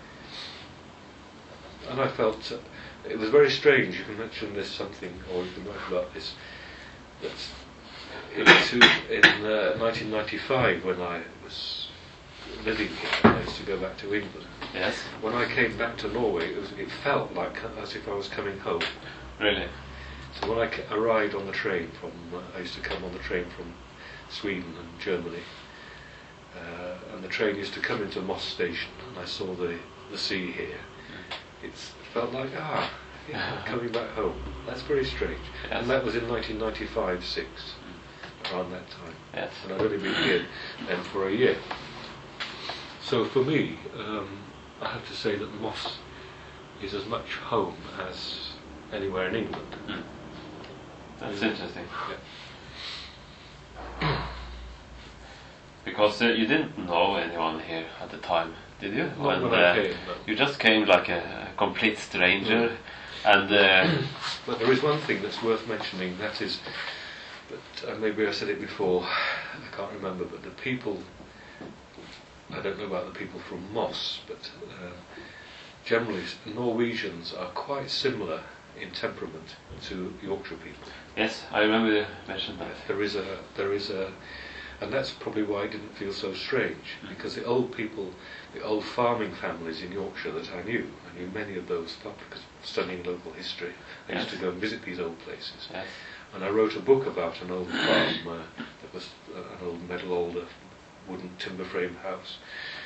And I felt uh, it was very strange. You can mention this something, or you can write about this. That in, two, in uh, nineteen ninety-five, when I was living here, I used to go back to England. Yes. When I came back to Norway, it, was, it felt like as if I was coming home. Really? So when I ca- arrived on the train from, uh, I used to come on the train from Sweden and Germany. uh, and the train used to come into Moss Station, and I saw the, the sea here. It's, it felt like, ah, yeah, I'm coming back home. That's very strange. Yes. And that was in nineteen ninety-five six, around that time. Yes. And I'd only been here then for a year. So for me, um, I have to say that Moss is as much home as anywhere in England. Mm. That's Mm. interesting. Yeah. Because uh, you didn't know anyone here at the time, did you? Not When, when I uh, came, no. You just came like a, a complete stranger, Mm. and uh, But there is one thing that's worth mentioning, that is, but uh, maybe I said it before, I can't remember, but the people, I don't know about the people from Moss, but uh, generally Norwegians are quite similar in temperament to Yorkshire people. yes, I remember you mentioned that. There is a, there is a, and that's probably why it didn't feel so strange, because the old people, the old farming families in Yorkshire that I knew, I knew many of those because of studying local history. I used Yes. to go and visit these old places. Yes. And I wrote a book about an old farm uh, that was uh, an old metal old uh, wooden timber frame house.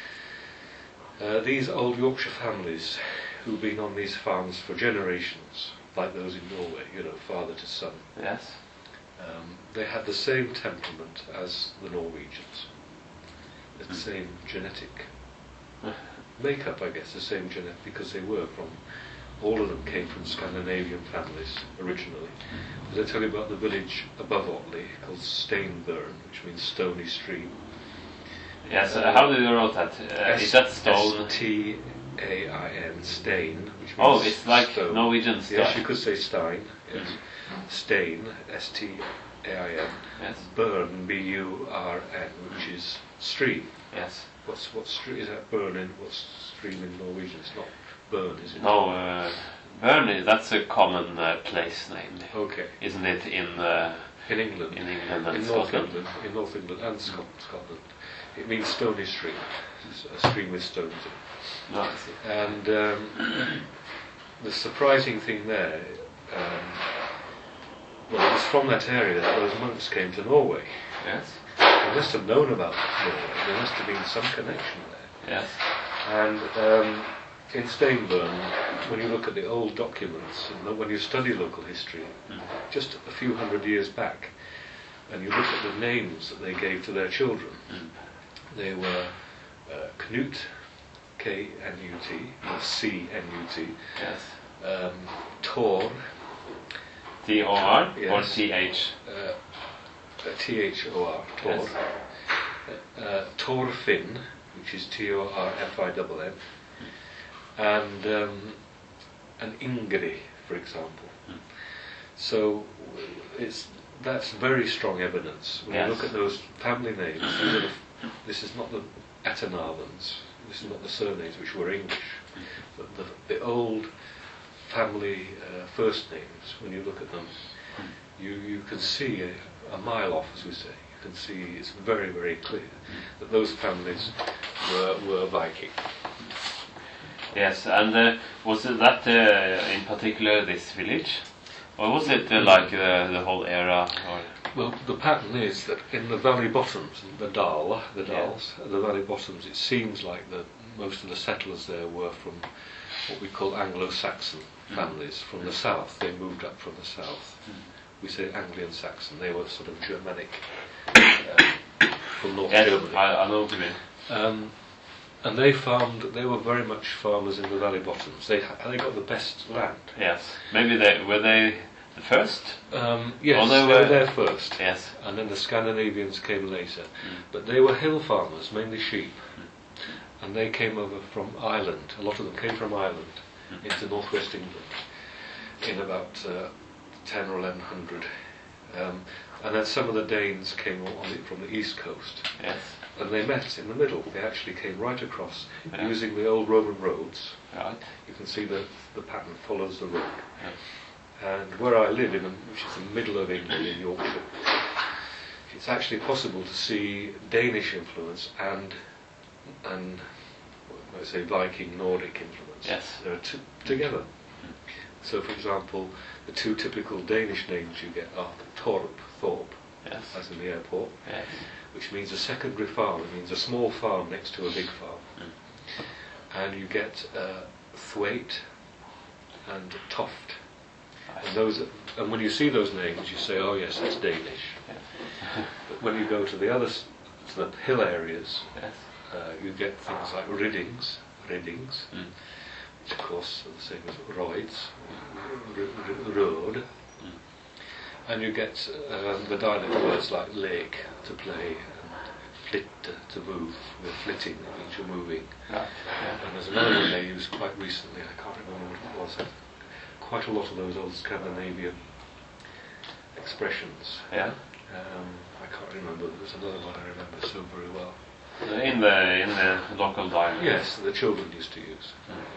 Uh, these old Yorkshire families who've been on these farms for generations, like those in Norway, you know, father to son, Yes. um, they had the same temperament as the Norwegians, the same genetic makeup, I guess, the same genetic, because they were from, all of them came from Scandinavian families originally. Did I tell you about the village above Otley called Stainburn, which means stony stream? Yes. Uh, Uh, how did you wrote that? Uh, is that stone? S T A I N, Stain, which means Oh, it's like stone. Norwegian stone. Yes, you could say Stein, yes. Stain, S T A I N. Yes. Burn, B U R N, which is stream. Yes. What's what stream is that? Burn in what's stream in Norwegian? It's not burn, is it? No, uh, Burnley. That's a common uh, place name, Okay. isn't it? In uh, In England. in England and in North Scotland. England, in North England and Scot- Scotland, it means stony stream, It's a stream with stones in it. No, I see. And um, the surprising thing there, um, well, it was from that area that those monks came to Norway. Yes. They must have known about Norway. There must have been some connection there. Yes. And um, in Stainburn, when you look at the old documents and when you study local history, Mm. just a few hundred years back, and you look at the names that they gave to their children, Mm. they were uh, Knut, K N U T, or C N U T, Yes. um, Tor, T O R or Yes. T H? uh, T H O R, Tor, Yes. uh, Torfinn, which is T O R F I N N, and um, and Ingri, for example. Mm. So it's that's very strong evidence when Yes. you look at those family names. These are the, this is not the Atanavans, this is not the surnames which were English, but the, the old family uh, first names. When you look at them, you you can see a, a mile off, as we say. You can see it's very very clear that those families were were Viking. Yes, and uh, was it that uh, in particular this village, or was it uh, like uh, the whole area? Or Well, the pattern is that in the valley bottoms, the Dal, the Yeah. Dals, the valley bottoms, it seems like that most of the settlers there were from what we call Anglo-Saxon families from the south. They moved up from the south. We say Anglian-Saxon. They were sort of Germanic uh, from North yes, Germany. I, I know what you mean. Um, and they farmed. They were very much farmers in the valley bottoms. They ha- they got the best land. Yes, maybe they were they the first. Um, yes, Well, they they were were- there first. Yes. And then the Scandinavians came later. Mm. But they were hill farmers, mainly sheep. And they came over from Ireland. A lot of them came from Ireland Mm. into northwest England in about uh, ten or eleven hundred. Um, and then some of the Danes came on the, from the east coast. Yes. And they met in the middle. They actually came right across Yeah. using the old Roman roads. Right. You can see the, the pattern follows the road. Yes. And where I live, in the, which is the middle of England in Yorkshire, it's actually possible to see Danish influence and and what I say Viking Nordic influence. Yes. They're t- together. So, for example, the two typical Danish names you get are Torp, Thorpe, Yes. as in the airport, Yes. which means a secondary farm. It means a small farm next to a big farm. Mm. And you get uh, thwaite and toft. Nice. And those, and when you see those names, you say, "Oh yes, that's Danish." Yeah. But when you go to the other, s- to the hill areas, Yes. uh, you get things like riddings, riddings, Mm. which of course are the same as roids, r- r- road, Mm. and you get um, the dialect words like lake to play and flit to move. We're flitting, it means you're moving. Yeah. And there's another one they used quite recently, I can't remember what it was. Quite a lot of those old Scandinavian expressions. Yeah. Um, I can't remember, there was another one I remember so very well. In the in the local dialect. Yes, the children used to use.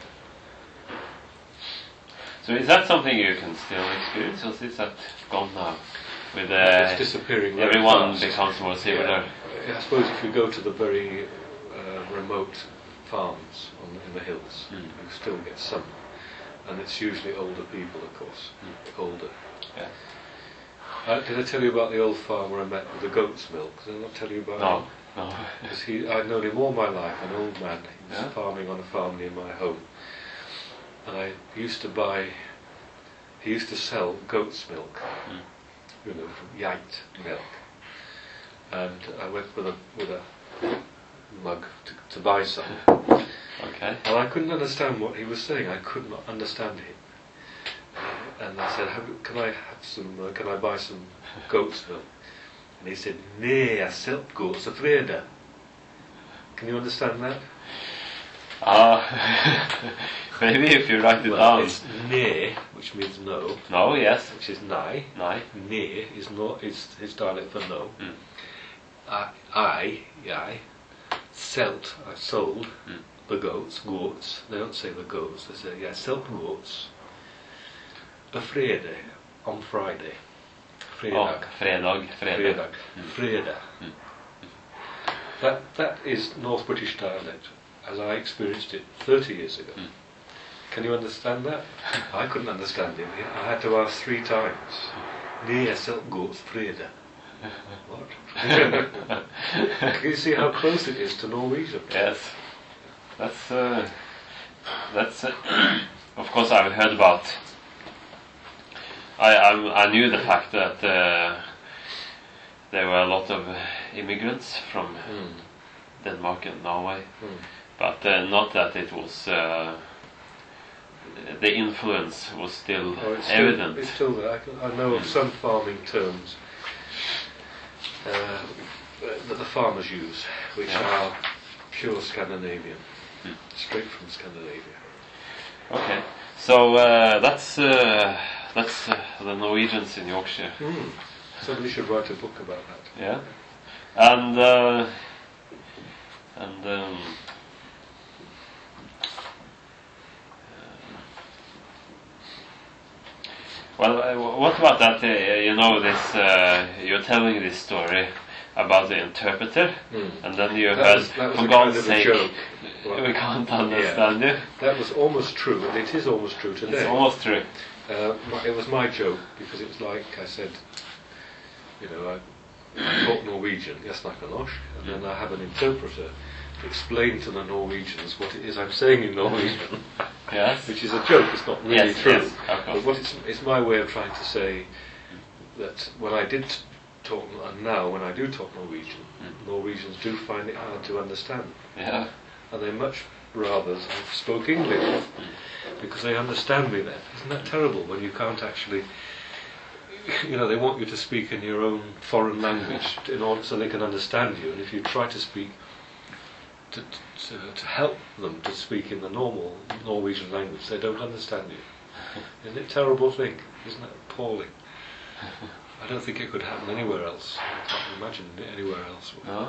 So is that something you can still experience, or is that gone now? With It's uh, disappearing very everyone fast. becomes more similar. Yeah, I suppose if you go to the very uh, remote farms on, in the hills, Mm. you still get some. And it's usually older people, of course. Older. Yeah. Uh, did I tell you about the old farmer I met with the goat's milk? Did I not tell you about No. him? No. Because he, I'd known him all my life, an old man. He was Yeah? farming on a farm near my home. And I used to buy, he used to sell goat's milk, Mm. you know, from Yeit milk. And I went with a, with a mug to, to buy some. Okay. And I couldn't understand what he was saying. I could not understand him. And I said, "Have- "Can I have some? Uh, can I buy some goat's milk?" And he said, "Nee, jag sälpt goats och fredag." Can you understand that? Ah, maybe if you write it Well, down. it's nee, which means no, No, yes. which is nej. Nej. Nee is not is his dialect for no. Mm. I, I, I, selt, I sold Mm. the goats, goats. They don't say the goats. They say, "Yeah, selt goats." A Friday, on Friday. Oh, Fredag. fredag. Fredag. Fredag. Mm. Fredag. Mm. That that is North British dialect, as I experienced it thirty years ago. Mm. Can you understand that? I couldn't understand him. I had to ask three times. Nee, selt goats Fredag. What? Can you see how close it is to Norwegian? Yes. That's uh, that's uh, of course I've heard about. I I, I knew the fact that uh, there were a lot of immigrants from Mm. Denmark and Norway, Mm. but uh, not that it was uh, the influence was still Oh, it's still, evident. it's still there. I, can, I know of some farming terms uh, that the farmers use, which Yeah. are pure Scandinavian, Mm. straight from Scandinavia. Okay, so uh, that's uh, that's uh, the Norwegians in Yorkshire. Mm. Somebody should write a book about that. Yeah, and uh, and um, well, uh, what about that? Uh, you know, this uh, you're telling this story about the interpreter, Mm. and then you That heard, was- that was for a God's kind of a sake, joke. Well, we can't understand you. That was almost true, and it is almost true today. It's almost true. Uh, my, it was my joke because it was like I said, you know, I, I talk Norwegian, yes, snakker norsk, and then I have an interpreter to explain to the Norwegians what it is I'm saying in Norwegian, Yes. which is a joke. It's not really Yes, true. yes, of course. But what it's, it's my way of trying to say that when I did talk, and now when I do talk Norwegian, Mm. Norwegians do find it hard to understand, Yeah. and they much rather spoke English because they understand me then. Isn't that terrible when you can't actually, you know, they want you to speak in your own foreign language in order so they can understand you, and if you try to speak to, to, to help them to speak in the normal Norwegian language, they don't understand you. Isn't it a terrible thing? Isn't it appalling? I don't think it could happen anywhere else. I can't imagine it anywhere else. No.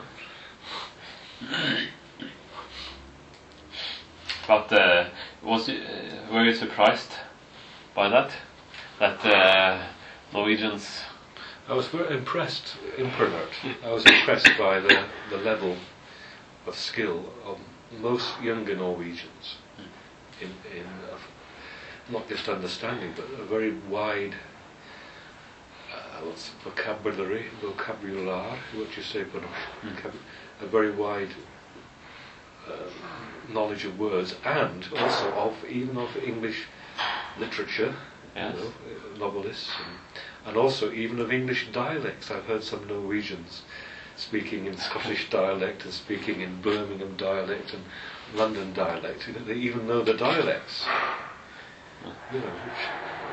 But uh, was you, uh, were you surprised by that? That uh, Norwegians? I was very impressed, impressed. I was impressed by the, the level of skill of most younger Norwegians in, in uh, not just understanding, but a very wide uh, uh, what's vocabulary, vocabulary, what do you say, but Mm. a very wide uh, knowledge of words, and also of even of English literature, Yes. you know, uh, novelists, and, and also even of English dialects. I've heard some Norwegians speaking in Scottish dialect and speaking in Birmingham dialect and London dialect. You know, they even know the dialects. You know, which,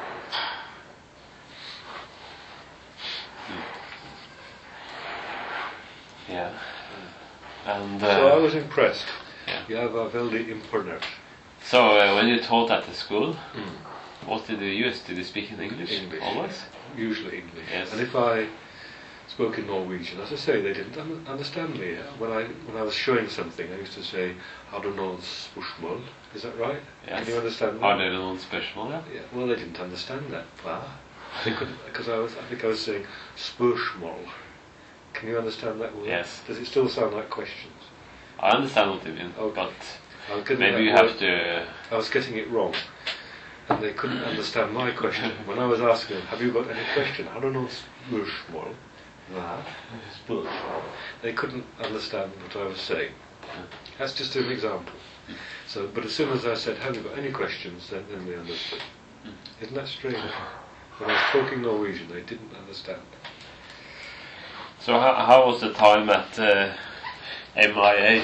Yeah. And uh, so I was impressed. Yeah. Jag var väldigt imponerad. so uh, when you taught at the school, Mm. what did you use? Did you speak in English? English. Always? Usually English. Yes. And if I spoke in Norwegian, as I say, they didn't un- understand me. When I when I was showing something, I used to say, "Har du någon spörsmål?" Is that right? Yes. Can you understand Har that? dere noen spørsmål? Ja? Yeah. Well, they didn't understand that. Ah. They couldn't, because I was. I think I was saying spörsmål. Can you understand that word? Yes. Does it still sound like questions? I understand what you mean, Okay. but I was getting maybe that you word- have to... I was getting it wrong, and they couldn't understand my question. When I was asking them, "Have you got any question?" I don't know spörsmål. That spörsmål. They couldn't understand what I was saying. That's just an example. So, but as soon as I said, "Have you got any questions?" then, then they understood. Isn't that strange? When I was talking Norwegian, they didn't understand. So how, how was the time at uh, M I A?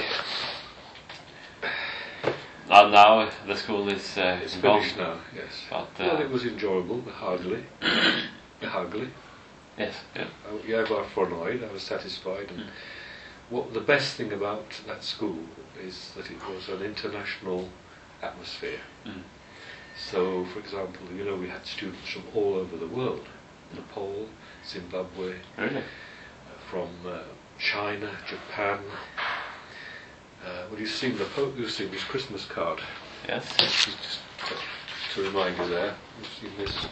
Now, now the school is uh, It's gone. finished now. Yes. But, Well, uh, it was enjoyable, behagelig, behagelig. Yes, yeah. I- Jag var förnöjd. I was satisfied. And what the best thing about that school is that it was an international atmosphere. Mm. So, for example, you know, we had students from all over the world: Nepal, Zimbabwe, Really? from uh, China, Japan. Uh, well, you've seen the po- you've seen this Christmas card. Yes. Just, just to, to remind you there, you've seen this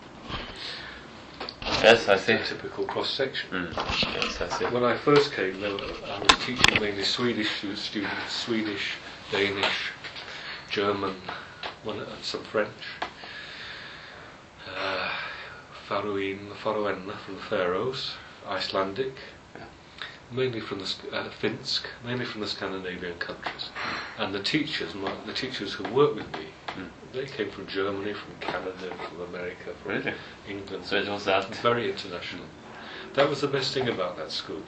Yes, I see. typical cross section. Mm. Yes, I see. When I first came, there were, I was teaching mainly Swedish stu- students, Swedish, Danish, German, one, and some French. Uh, Faroe, Faroenna from the Faroes, Icelandic, Yeah. mainly from the Sc- uh, Finsk, mainly from the Scandinavian countries. And the teachers, my, the teachers who worked with me, Mm. they came from Germany, from Canada, from America, from Really? England. So it was that. Very international. That was the best thing about that school.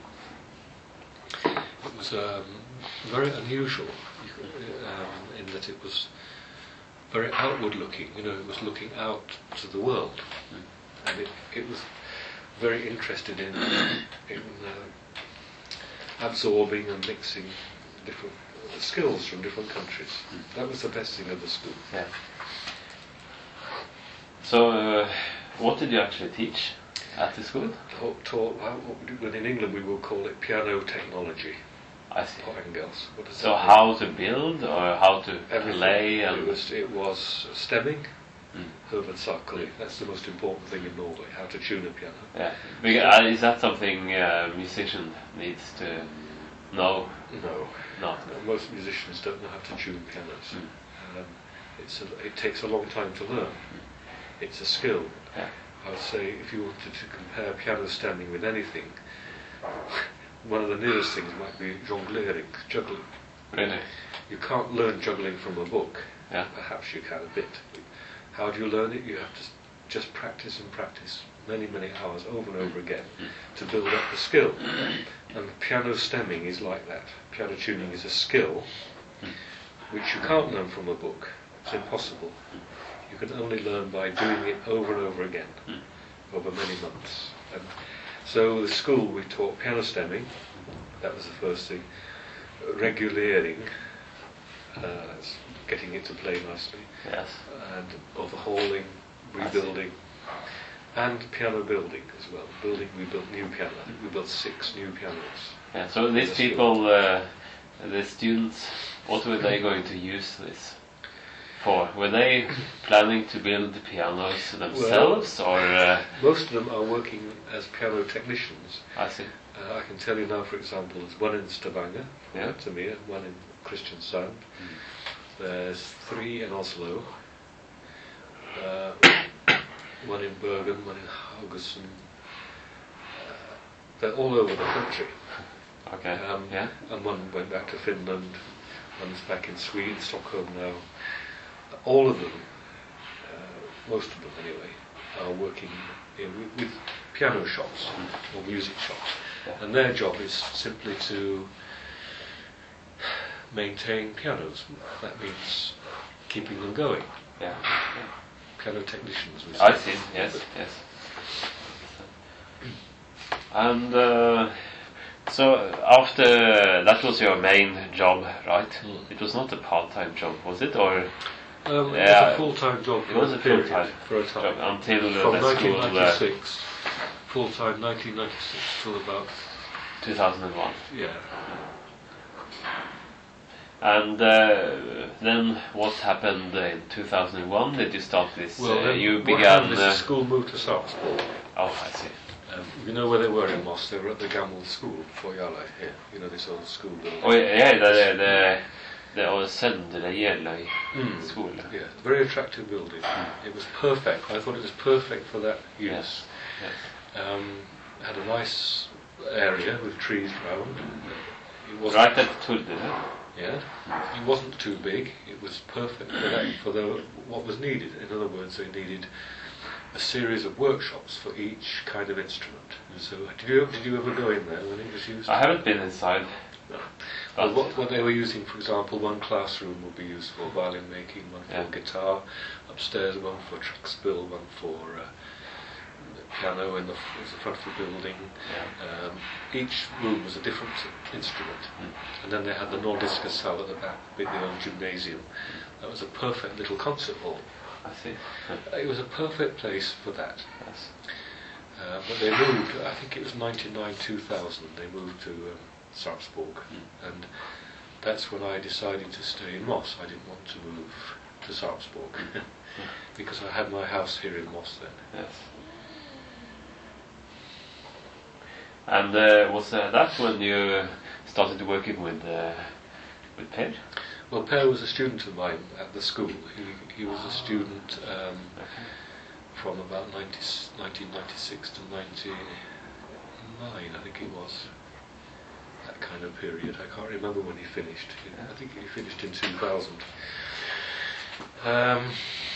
It was um, very unusual you could- um, in that it was very outward looking. You know, it was looking out to the world, and it, it was very interested in in uh, absorbing and mixing different skills from different countries. That was the best thing of the school. Yeah. So, uh, what did you actually teach at the school? Taught, taught, well, in England we will call it piano technology. I see. Or Engels. What does So that mean? how to build or how to Everything. play It and was, it was stemming, Mm. hovedsakelig. That's the most important thing in Norway, how to tune a piano. yeah. Because, uh, is that something a musician needs to know? No, No. no, most musicians don't know how to tune pianos. Mm. Um, it's a, it takes a long time to learn. It's a skill. Yeah. I would say if you wanted to compare piano stemming with anything, one of the nearest things might be jonglering, juggling. Really? You can't learn juggling from a book. Yeah. Perhaps you can a bit. How do you learn it? You have to s- just practice and practice many, many hours over and over again to build up the skill. And piano stemming is like that. Piano tuning is a skill which you can't learn from a book. It's impossible. You can only learn by doing it over and over again over many months. And so the school we taught piano stemming. That was the first thing. Regulering, uh, that's getting it to play nicely, Yes. and overhauling, rebuilding, and piano building as well. Building, we built new piano. I think we built six new pianos. Yeah. So these That's people, uh, the students, what were they going to use this for? Were they planning to build the pianos themselves, or? Uh, Most of them are working as piano technicians. I see. Uh, I can tell you now, for example, there's one in Stavanger, Yeah. Tamir, one in Kristiansand. There's three in Oslo, uh, one in Bergen, one in Haugesund, they're all over the country. Okay. Um, yeah. And one went back to Finland, one's back in Sweden, Stockholm now. All of them, uh, most of them anyway, are working in, with, with piano shops mm. or music shops. Yeah. And their job is simply to maintain pianos. That means keeping them going. Yeah. yeah. Piano technicians. We I see. Yes. Yes. And uh, so after that was your main job, right? Mm. It was not a part-time job, was it, or? Um, it yeah, was a full-time job. It was a period, full-time for a time job until uh, from the nineteen ninety-six. school. Uh, full-time nineteen ninety-six till about two thousand one. Yeah. And uh, then what happened in two thousand one? Did you start this? Well, uh, then you what began. happened is Uh, the school moved to Sarpsborg. oh, I see. Um, you know where they were in Moss? They were at the Gammal School for Yala here. You know this old school building. Oh yeah, the the the old Söndre Jelöj Mm. school. Yeah, very attractive building. Mm. It was perfect. I thought it was perfect for that use. Yes. Yes. Um, had a nice area with trees round. It wasn't, Right at Tulde. yeah, it wasn't too big. It was perfect for that, for the what was needed. In other words, they needed a series of workshops for each kind of instrument. So, did you did you ever go in there when it was used? I haven't been inside. No. Well, what, what they were using, for example, one classroom would be used for violin making, one for Yeah. guitar, upstairs one for Traxbill, one for uh, piano in the, in the front of the building. Yeah. Um, each room was a different instrument. Mm. And then they had the Nordiska Sal at the back, with the old gymnasium. That was a perfect little concert hall. I see. It was a perfect place for that. Yes. Uh, but they moved, I think it was ninety-nine two thousand, they moved to um, Sarpsborg. Mm. And that's when I decided to stay in Moss. I didn't want to move to Sarpsborg because I had my house here in Moss then. Yes. And uh, was uh, that when you started working with uh, with Per? Well, Per was a student of mine at the school. He he was a student um, Okay. from about ninety, nineteen ninety-six to ninety-nine, I think it was. That kind of period. I can't remember when he finished. I think he finished in two thousand. Um,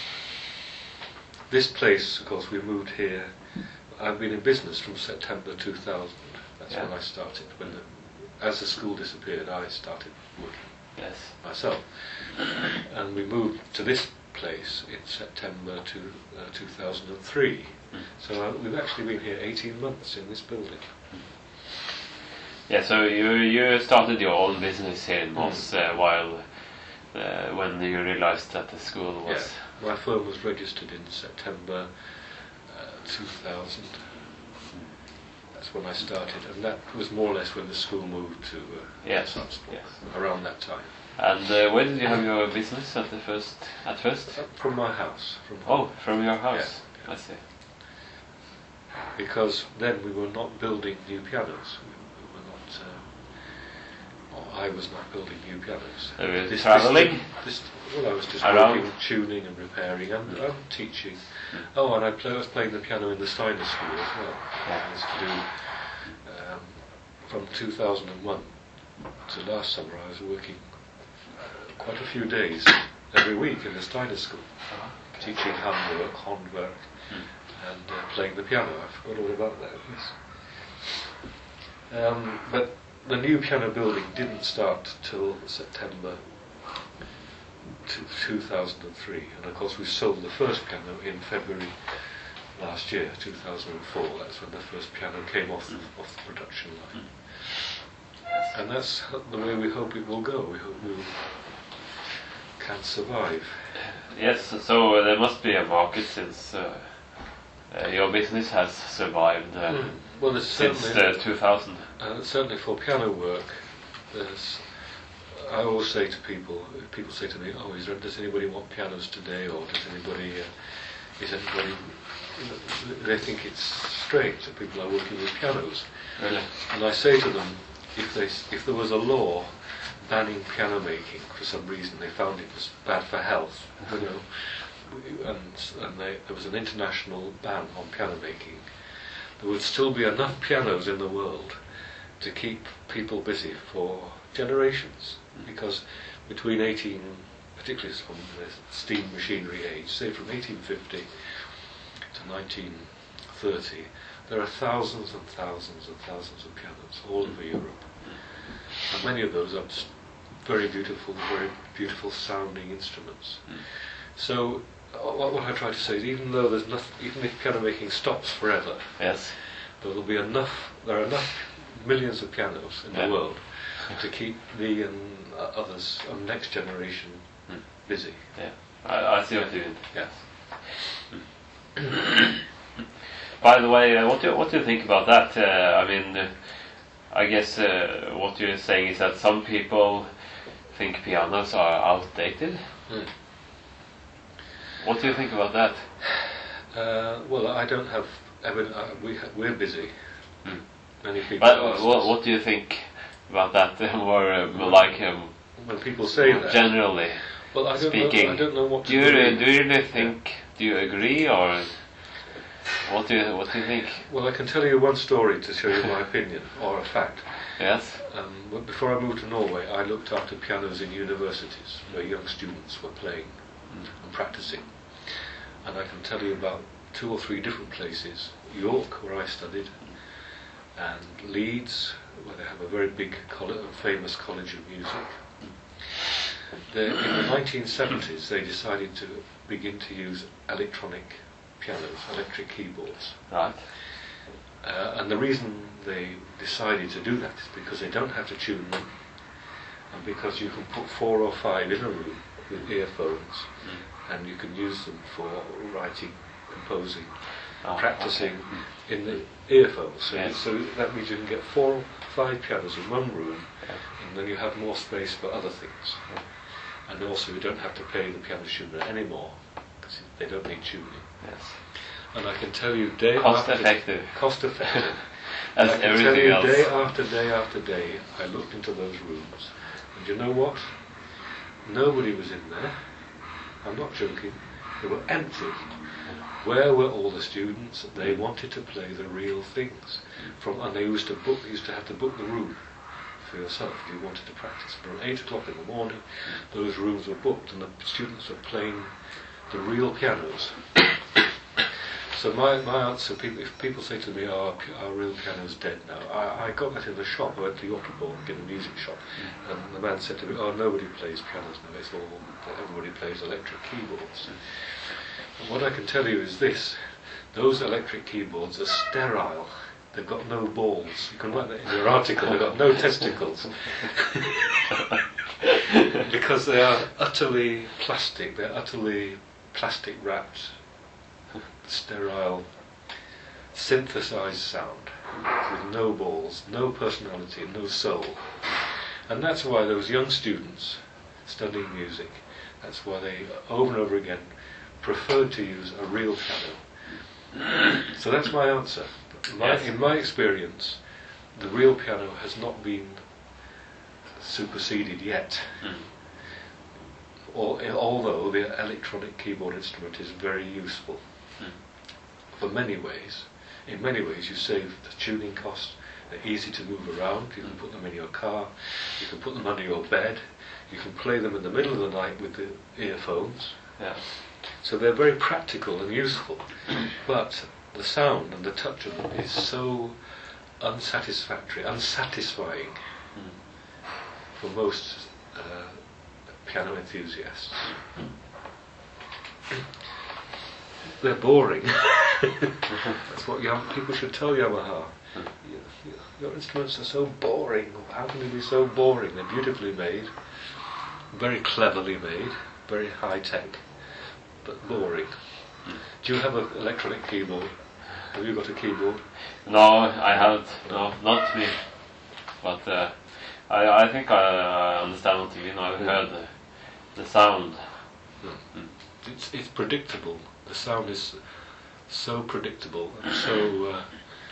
this place, of course, we moved here. I've been in business from September two thousand. That's Yeah. when I started. When the, as the school disappeared, I started working Yes. myself. And we moved to this place in September to, uh, two thousand three. Mm. So uh, we've actually been here eighteen months in this building. Yeah. So you you started your own business here in Moss Mm. uh, while uh, when you realized that the school was. Yeah. My firm was registered in September uh, two thousand. That's when I started, and that was more or less when the school moved to uh, Yes. Sarpsborg, Yes. around that time. And uh, where did you have your business at the first? At first? Uh, From my house, from Oh, home. from your house. Yeah. I see. Because then we were not building new pianos. We, we were not. Uh, or I was not building new pianos. So you were This- traveling This, this, well, I was just around? working, tuning and repairing and, Mm. and teaching. Mm. Oh, and I, play, I was playing the piano in the Steiner School as well. Yeah. I used to do um, from two thousand one to last summer. I was working uh, quite a few days every week in the Steiner School, Okay. teaching handwork, handwork, Mm. and uh, playing the piano. I forgot all about that. Yes. Um, but the new piano building didn't start till September two thousand three, and of course we sold the first piano in February last year, two thousand four. That's when the first piano came off the, off the production line. And that's the way we hope it will go. We hope we will, can survive. Yes, so uh, there must be a market since uh, uh, your business has survived uh, Mm. Well, there's since certainly, uh, two thousand. uh, certainly for piano work, there's. I always say to people, people say to me, "Oh, is there, does anybody want pianos today, or does anybody? Uh, is anybody?" They think it's strange that people are working with pianos. Really? And I say to them, if they, if there was a law banning piano making for some reason, they found it was bad for health, you know, and and they, there was an international ban on piano making, there would still be enough pianos in the world to keep people busy for generations, because between eighteen, particularly from the steam machinery age, say from eighteen fifty to nineteen thirty, there are thousands and thousands and thousands of pianos all over Europe, and many of those are just very beautiful, very beautiful sounding instruments. So uh, what, what I try to say is, even though there's nothing, even if piano making stops forever, Yes. there will be enough. There are enough millions of pianos in Yeah. the world to keep me and uh, others, and next generation, Mm. busy. Yeah. I, I see what you mean. Yeah. By the way, uh, what do you, what do you think about that? Uh, I mean, uh, I guess uh, what you're saying is that some people think pianos are outdated. Mm. What do you think about that? Uh, well, I don't have. Ever, uh, we ha- we're busy. Mm. Many people. But ask uh, what, us- what do you think about that? More uh, like um, when people say that, generally well, I don't speaking. know. I don't know what to Do you, do. re- do you really think? Do you agree, or what do you what do you think? Well, I can tell you one story to show you my opinion, or a fact. Yes. Um, but before I moved to Norway, I looked after pianos in universities where young students were playing Mm. and practicing. And I can tell you about two or three different places: York, where I studied, and Leeds, where they have a very big, coll- famous college of music. They, in the nineteen seventies, they decided to begin to use electronic pianos, electric keyboards. Right. Uh, and the reason they decided to do that is because they don't have to tune them, and because you can put four or five in a room with earphones, Mm. and you can use them for writing, composing, Oh, practicing okay. in the earphones. So, Yes. so that means you can get four or five pianos in one room, Yeah. and then you have more space for other things. Yeah. And also you don't have to pay the piano tuner anymore, because they don't need tuning. Yes. And I can tell you day Cost after effective. cost effective. As I can everything tell you else. day after day after day, I looked into those rooms, and you know what? Nobody was in there. I'm not joking. They were empty. Where were all the students? They wanted to play the real things. From and they used to book. Used to have to book the room for yourself if you wanted to practice. From eight o'clock in the morning, those rooms were booked, and the students were playing the real pianos. So my, my answer, people, if people say to me, oh, our real piano's dead now, I, I got that in the shop. I went to Göteborg, in a music shop, and the man said to me, oh, nobody plays pianos now, it's all, everybody plays electric keyboards. And what I can tell you is this: those electric keyboards are sterile. They've got no balls. You can write that in your article. They've got no testicles. Because they are utterly plastic. They're utterly plastic wrapped, sterile, synthesized sound with no balls, no personality, no soul. And that's why those young students studying music, that's why they over and over again preferred to use a real piano. So that's my answer. My, Yes. In my experience, the real piano has not been superseded yet. Mm. Al- although the electronic keyboard instrument is very useful Mm. for many ways. In many ways you save the tuning costs, they're easy to move around, you can put them in your car, you can put them under your bed, you can play them in the middle of the night with the earphones. Yeah. So they're very practical and useful, but the sound and the touch of them is so unsatisfactory, unsatisfying Mm. for most uh, piano enthusiasts. They're boring. That's what young people should tell Yamaha. Your, your, your instruments are so boring. How can they be so boring? They're beautifully made, very cleverly made, very high tech, but boring. Do you have an electronic keyboard? Have you got a keyboard? No, I haven't. No, not me. But uh, I, I think I, I understand what you mean. I've heard the, the sound. Mm. It's it's predictable. The sound is so predictable and so uh,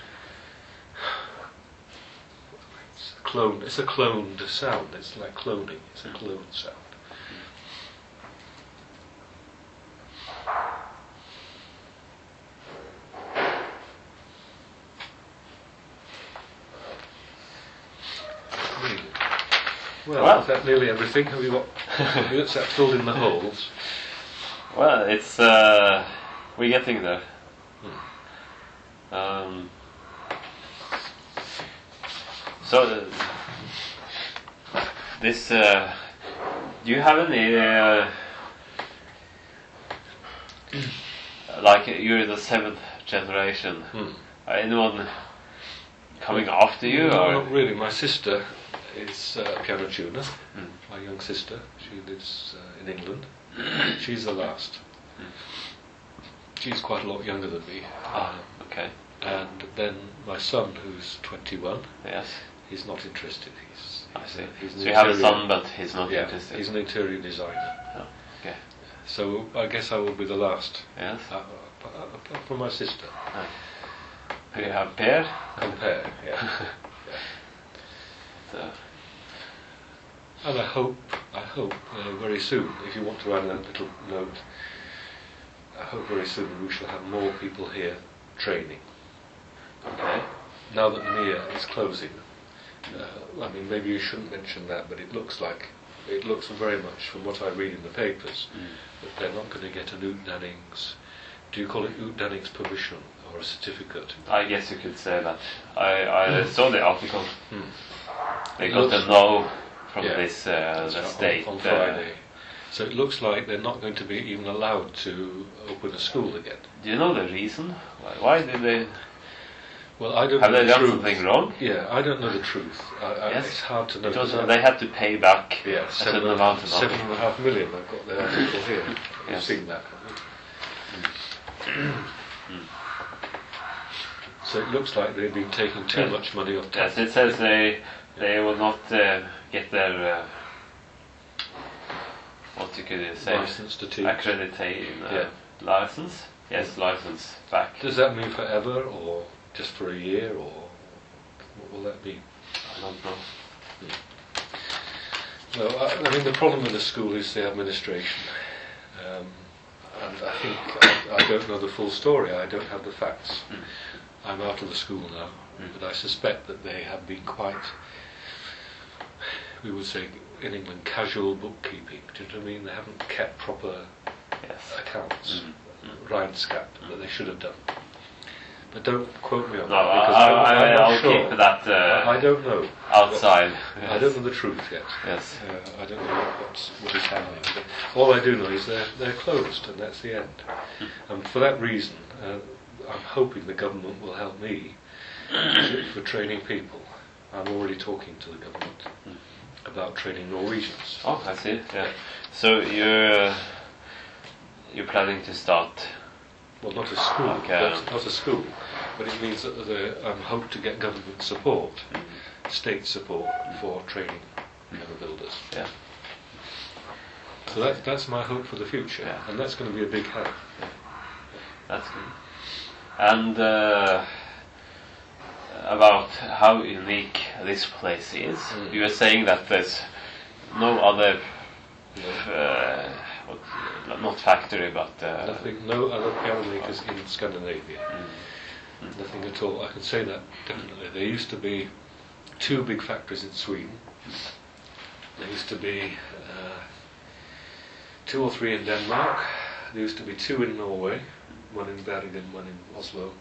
it's a clone. It's a cloned sound. It's like cloning. It's a cloned sound. Well, Well. is that nearly everything? Have you got? Have you got filled in the holes? Well, it's uh, we're getting there. Hmm. Um, so uh, this, uh, do you have any uh, like you're the seventh generation? Hmm. Anyone coming after you? No, or? not really. My sister is uh, a piano tuner. Hmm. My young sister. She lives uh, in England. She's the last. She's quite a lot younger than me. Ah, okay. And then my son, who's twenty-one, Yes, he's not interested. He's, I he's see. a- he's an So you have a interior- son, but he's not yeah, interested. he's an interior designer. Oh, okay. So I guess I will be the last, Yes. uh, uh, apart from my sister. You have Per. Compare, yeah. So, And I hope, I hope uh, very soon, if you want to add a little note, I hope very soon we shall have more people here training. okay. Now that Nia is closing, uh, I mean, maybe you shouldn't mention that, but it looks like, it looks very much from what I read in the papers, Mm. that they're not going to get an Utdannings, do you call it Utdannings permission or a certificate? I guess you could say that. I, I saw the article. Hmm. They It got looks- a no from Yeah. this uh, That's the right, state. on, on uh, Friday. So it looks like they're not going to be even allowed to open a school again. do you know the reason? Why, why did they? Well, I don't Have know they the done truth. something wrong? Yeah, I don't know the truth. I, I, Yes. It's hard to know. It was, because I- they had to pay back yeah, a seven, certain amount of seven money. and a half million. I've got the article here. You've Yes. seen that. haven't you? So it looks like they've been taking too Yeah. much money off Yes, tax. it says they they will not uh, get their uh, what you could say License to teach. accreditation uh, Yeah. license. Yes, license back. Does that mean forever, or just for a year, or what will that be? I don't know. No, I, I mean the problem with the school is the administration, um, and I think I, I don't know the full story. I don't have the facts. Mm. I'm out of the school now, Mm. but I suspect that they have been quite, we would say in England, casual bookkeeping. Do you know what I mean? They haven't kept proper Yes. accounts, Mm. Rhinescat, that they should have done. But don't quote me on No, that, because I, I'm, I, I'm not I'll sure. keep that uh, I don't know. outside. I don't know the truth yet. Yes. Uh, I don't know what, what's, what is happening. But all I do know is they're, they're closed, and that's the end. And for that reason, uh, I'm hoping the government will help me for training people. I'm already talking to the government about training Norwegians. Oh, I see. Yeah. So you're uh, you're planning to start. Well, not a school, Okay. but not a school, but it means that the, I hope to get government support, state support for training piano builders. Yeah. So that, that's my hope for the future, Yeah. and that's going to be a big help. That's good. And uh, about how unique this place is, Mm. you were saying that there's no other, uh, what, not factory, but uh, Nothing, no other piano makers in Scandinavia. Mm. Nothing at all. I can say that definitely. There used to be two big factories in Sweden. There used to be uh, two or three in Denmark. There used to be two in Norway, one in Bergen, one in Oslo.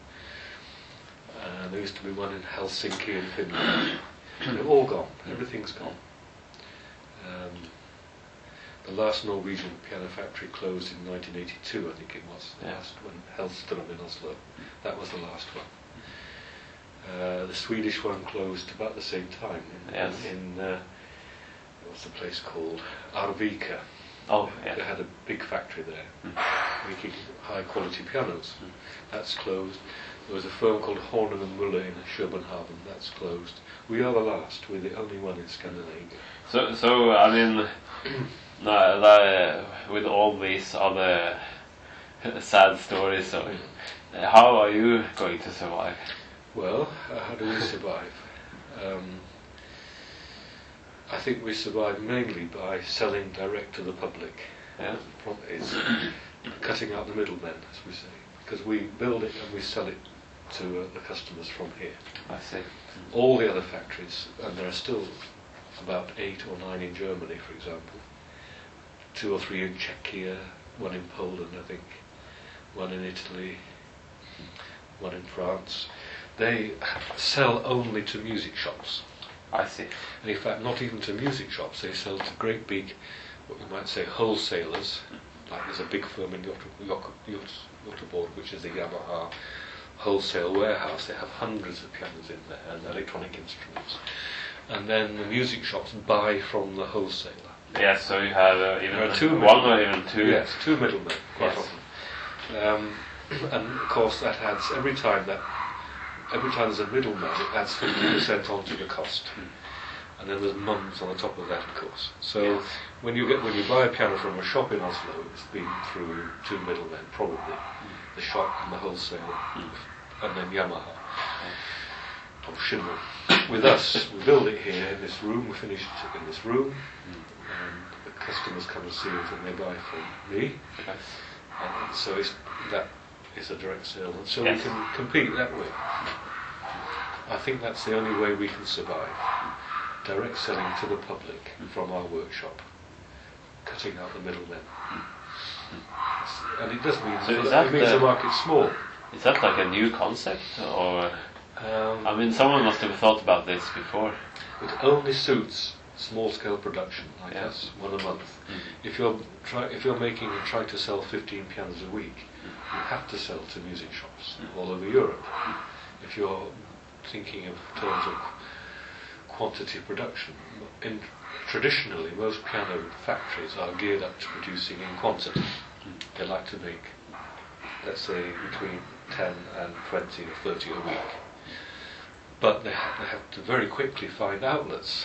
Uh, there used to be one in Helsinki in Finland. They're all gone. Everything's gone. Um, the last Norwegian piano factory closed in nineteen eighty-two, I think it was. The Yeah. last one, Hellström in Oslo. That was the last one. Uh, the Swedish one closed about the same time in, Yes. in uh, what's the place called? Arvika. oh They yeah, had a big factory there, Mm. making high quality pianos. That's closed. There was a firm called Hornen and Muller in Köbenhavn. That's closed. We are the last. We're the only one in Scandinavia. so so I mean, no, the, with all these other sad stories, so uh, how are you going to survive? Well, uh, how do we survive? Um, I think we survive mainly by selling direct to the public. Yeah. From, it's cutting out the middlemen, as we say, because we build it and we sell it to uh, the customers from here. I see. All the other factories, and there are still about eight or nine in Germany, for example, two or three in Czechia, one in Poland, I think, one in Italy, one in France. They sell only to music shops. I see. And in fact, not even to music shops, they sell to great big, what you might say, wholesalers. Like there's a big firm in Göteborg, which is the Yamaha wholesale warehouse. They have hundreds of pianos in there and electronic instruments. And then the music shops buy from the wholesaler. Yes, so you have uh, even There are two one or even two. Yes, two middlemen, quite Yes. often. Um, and of course that adds, every time that every time there's a middleman, it adds fifty percent onto the cost. And then there's mums on the top of that, of course. So Yes. when you get when you buy a piano from a shop in Oslo, it's been through two middlemen, probably the shop and the wholesaler, and then Yamaha or Schindler. With us, we build it here in this room. We finish it in this room, and the customers come and see it, and they buy from me. Yes. And so it's, that is a direct sale, and so Yes. we can compete that way. I think that's the only way we can survive. Direct selling to the public from our workshop, cutting out the middlemen. And it does mean, So is it that means the- the market's small. Is that like a new concept, or Um, I mean, someone must have thought about this before. It only suits small-scale production like Yeah. us, one a month. Mm. If you're try, if you're making and trying to sell fifteen pianos a week, you have to sell to music shops all over Europe. If you're thinking of terms of quantity production, in, traditionally most piano factories are geared up to producing in quantity. They like to make, let's say, between ten and twenty or thirty a week. But they have, they have to very quickly find outlets.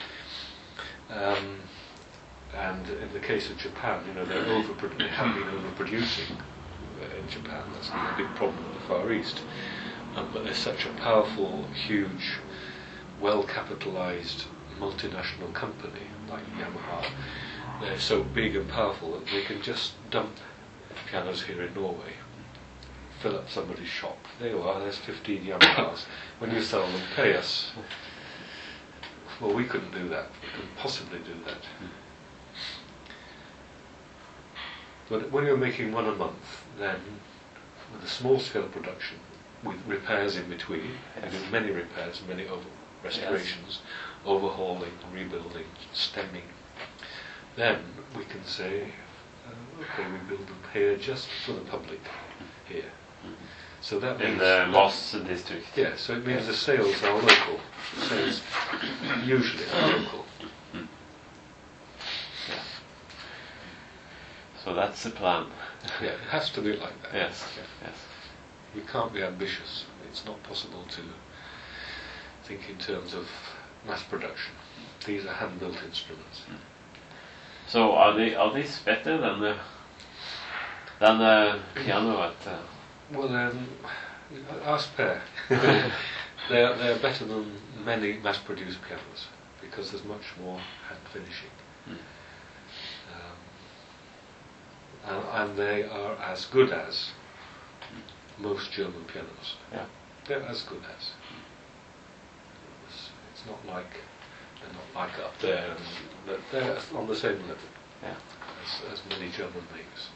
Um, and in the case of Japan, you know, they're overprodu- they have been overproducing uh, in Japan. That's been a big problem in the Far East. Um, but they're such a powerful, huge, well-capitalized multinational company like Yamaha. They're so big and powerful that they can just dump pianos here in Norway, fill up somebody's shop. There you are, there's fifteen Yamahas. When you sell them, pay us. Well, we couldn't do that. We couldn't possibly do that. But when you're making one a month, then with a small-scale production, with repairs in between, Yes. and many repairs, many over restorations, overhauling, rebuilding, stemming, then we can say, uh, okay, we build them here just for the public here. So that In means the that- Moss district. yeah, so it means the sales are local. Sales usually are local. Yeah. So that's the plan. Yeah, it has to be like that. Yes. Yeah. Yes. You can't be ambitious. It's not possible to think in terms of mass production. These are hand-built instruments. So are they are these better than the than the piano at? Uh, Well, um, ask Per. they're, they're better than many mass-produced pianos because there's much more hand finishing. Mm. Um, and, and they are as good as most German pianos. Yeah. They're as good as. It's, it's not like they're not like up there, and but they're on the same level yeah. as, as many German makes.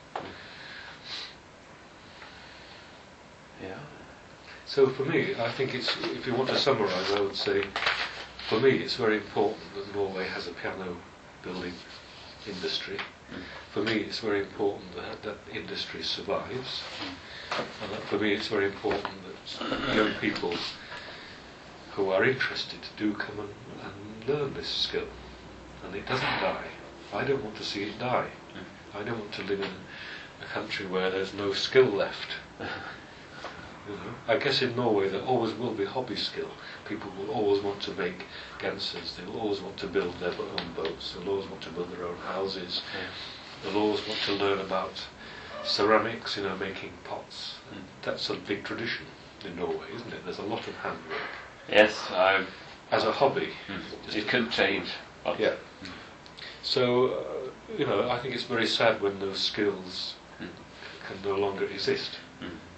Yeah. So for me, I think it's, if you want to summarise, I would say, for me it's very important that Norway has a piano building industry. Mm. For me it's very important that that industry survives. And that for me it's very important that young people who are interested do come and, and learn this skill. And it doesn't die. I don't want to see it die. I don't want to live in a country where there's no skill left. You know, I guess in Norway there always will be hobby skill. People will always want to make Gansers, they will always want to build their own boats, they'll always want to build their own houses, they'll always want to learn about ceramics, you know, making pots. And that's a big tradition in Norway, isn't it? There's a lot of handwork. Yes, I. As a hobby. Mm. It could change. But Yeah. So, uh, you know, I think it's very sad when those skills Mm. can no longer exist. Mm.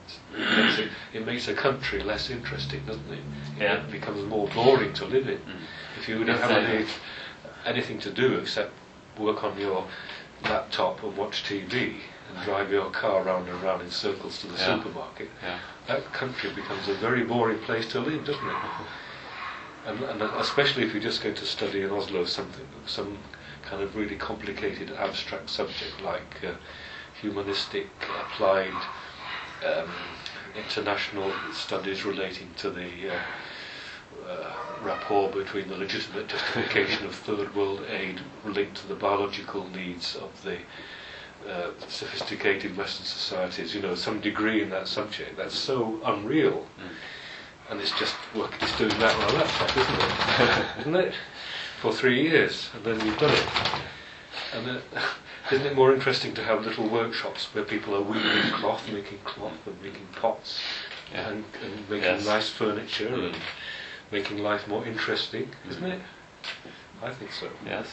It makes a, it makes a country less interesting, doesn't it? Yeah. It becomes more boring to live in. Mm. If you don't It's have a- any, anything to do except work on your laptop and watch T V and drive your car round and round in circles to the Yeah. supermarket, Yeah. that country becomes a very boring place to live, doesn't it? And, and especially if you're just going to study in Oslo something, some kind of really complicated abstract subject like uh, humanistic applied um, international studies relating to the uh, uh, rapport between the legitimate justification of third world aid linked to the biological needs of the uh, sophisticated Western societies, you know, some degree in that subject. That's so unreal. Mm. And it's just work, it's doing that on a laptop, isn't it? Isn't it? For three years, and then you've done it. And then, isn't it more interesting to have little workshops where people are weaving cloth, making cloth, and making pots, Yeah. and, and making Yes. nice furniture, Mm. and making life more interesting, isn't it? I think so. Yes.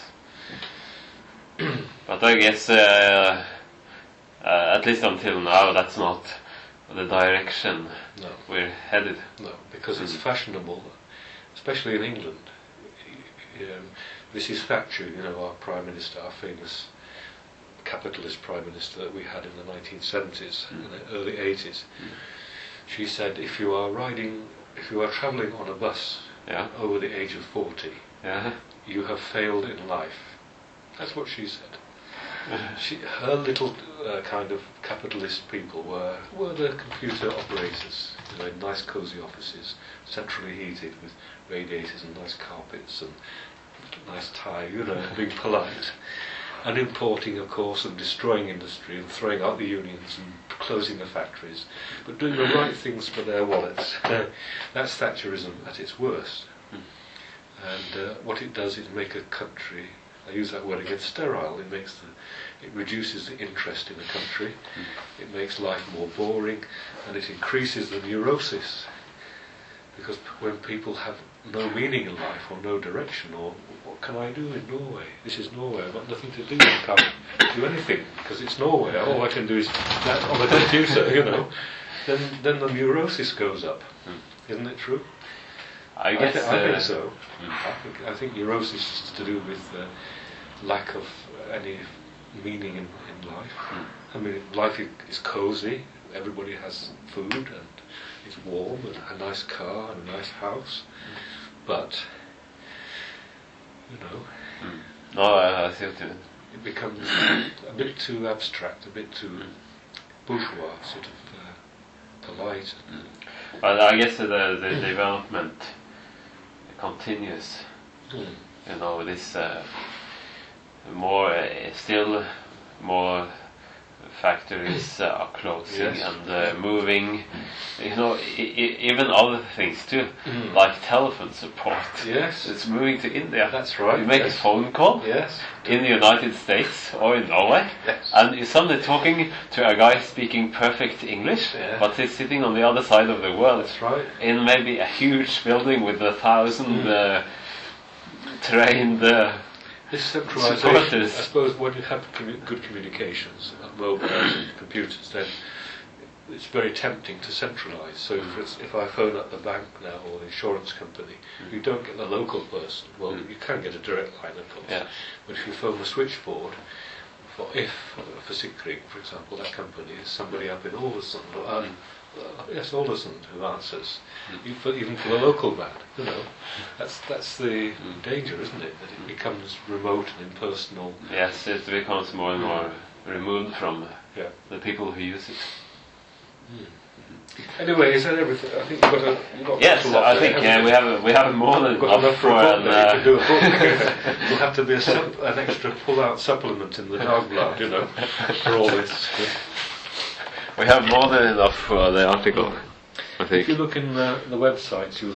But I guess, uh, uh, at least until now, that's not the direction No, we're headed. no, because it's Mm. fashionable, especially in England. Um, Missus Thatcher, you know, our Prime Minister, our famous capitalist Prime Minister that we had in the nineteen seventies, Mm. in the early eighties, Mm. she said, if you are riding, if you are travelling on a bus Yeah. over the age of forty, Yeah. you have failed in life. That's what she said. She, her little uh, kind of capitalist people were were the computer operators, you know, in nice cosy offices, centrally heated with radiators and nice carpets and nice tie, you know, being polite, and importing, of course, and destroying industry and throwing out the unions and closing the factories, but doing the right things for their wallets. That's Thatcherism at its worst. Mm. And uh, what it does is make a country, I use that word again, sterile. It makes the, it reduces the interest in the country. Mm. It makes life more boring, and it increases the neurosis. Because when people have no meaning in life or no direction, or what can I do in Norway? This is Norway. I've got nothing to do. I can't do anything because it's Norway. All I can do is that on the computer, you know. Then, then the neurosis goes up. Mm. Isn't it true? I guess. I, thi- I uh, think so. Mm. I think, I think neurosis is to do with uh, lack of any meaning in, in life. Mm. I mean, life i- is cosy. Everybody has food and it's warm and a nice car and a nice house. But you know, Mm. No, I, I see what you mean. it becomes a bit too abstract, a bit too bourgeois, sort of uh, polite. But I guess the, the development continues. Mm. You know, this uh, more, uh, still more factories uh, are closing Yes. and uh, moving. You know, I- I- even other things too, Mm. like telephone support. Yes. It's moving to India. That's right, You make yes. a phone call Yes. in the United States or in Norway, Yes. and you're suddenly talking to a guy speaking perfect English, Yeah. but he's sitting on the other side of the world That's right. in maybe a huge building with a thousand Mm. uh, trained. Uh, This centralisation, I Supporters. suppose when you have commu- good communications, uh, mobiles and computers, then it's very tempting to centralise. So if, it's, if I phone up the bank now or the insurance company, Mm. you don't get the local person. Well, Mm. you can get a direct line, of course. Yeah. But if you phone the switchboard, for if, uh, for Sikring, for example, that company is somebody up in Aldersund, or, uh, Mm. uh, yes, Aldersund, who answers. Mm. Even for, even for the local man, you know, that's that's the Mm. danger, isn't it? That it becomes remote and impersonal. yes, it becomes more and more removed from Yeah. the people who use it. Anyway, is that everything? I think you've got a. You've got Yes, a lot I there, think haven't uh, you? we have we have more than We've got enough enough for a for book. an, There. You can do a uh, book. There'll have to be a sup- an extra pull-out supplement in the Dagblad, you know, for all this. we have more than enough for the article. I If think. you look in the, the websites, you'll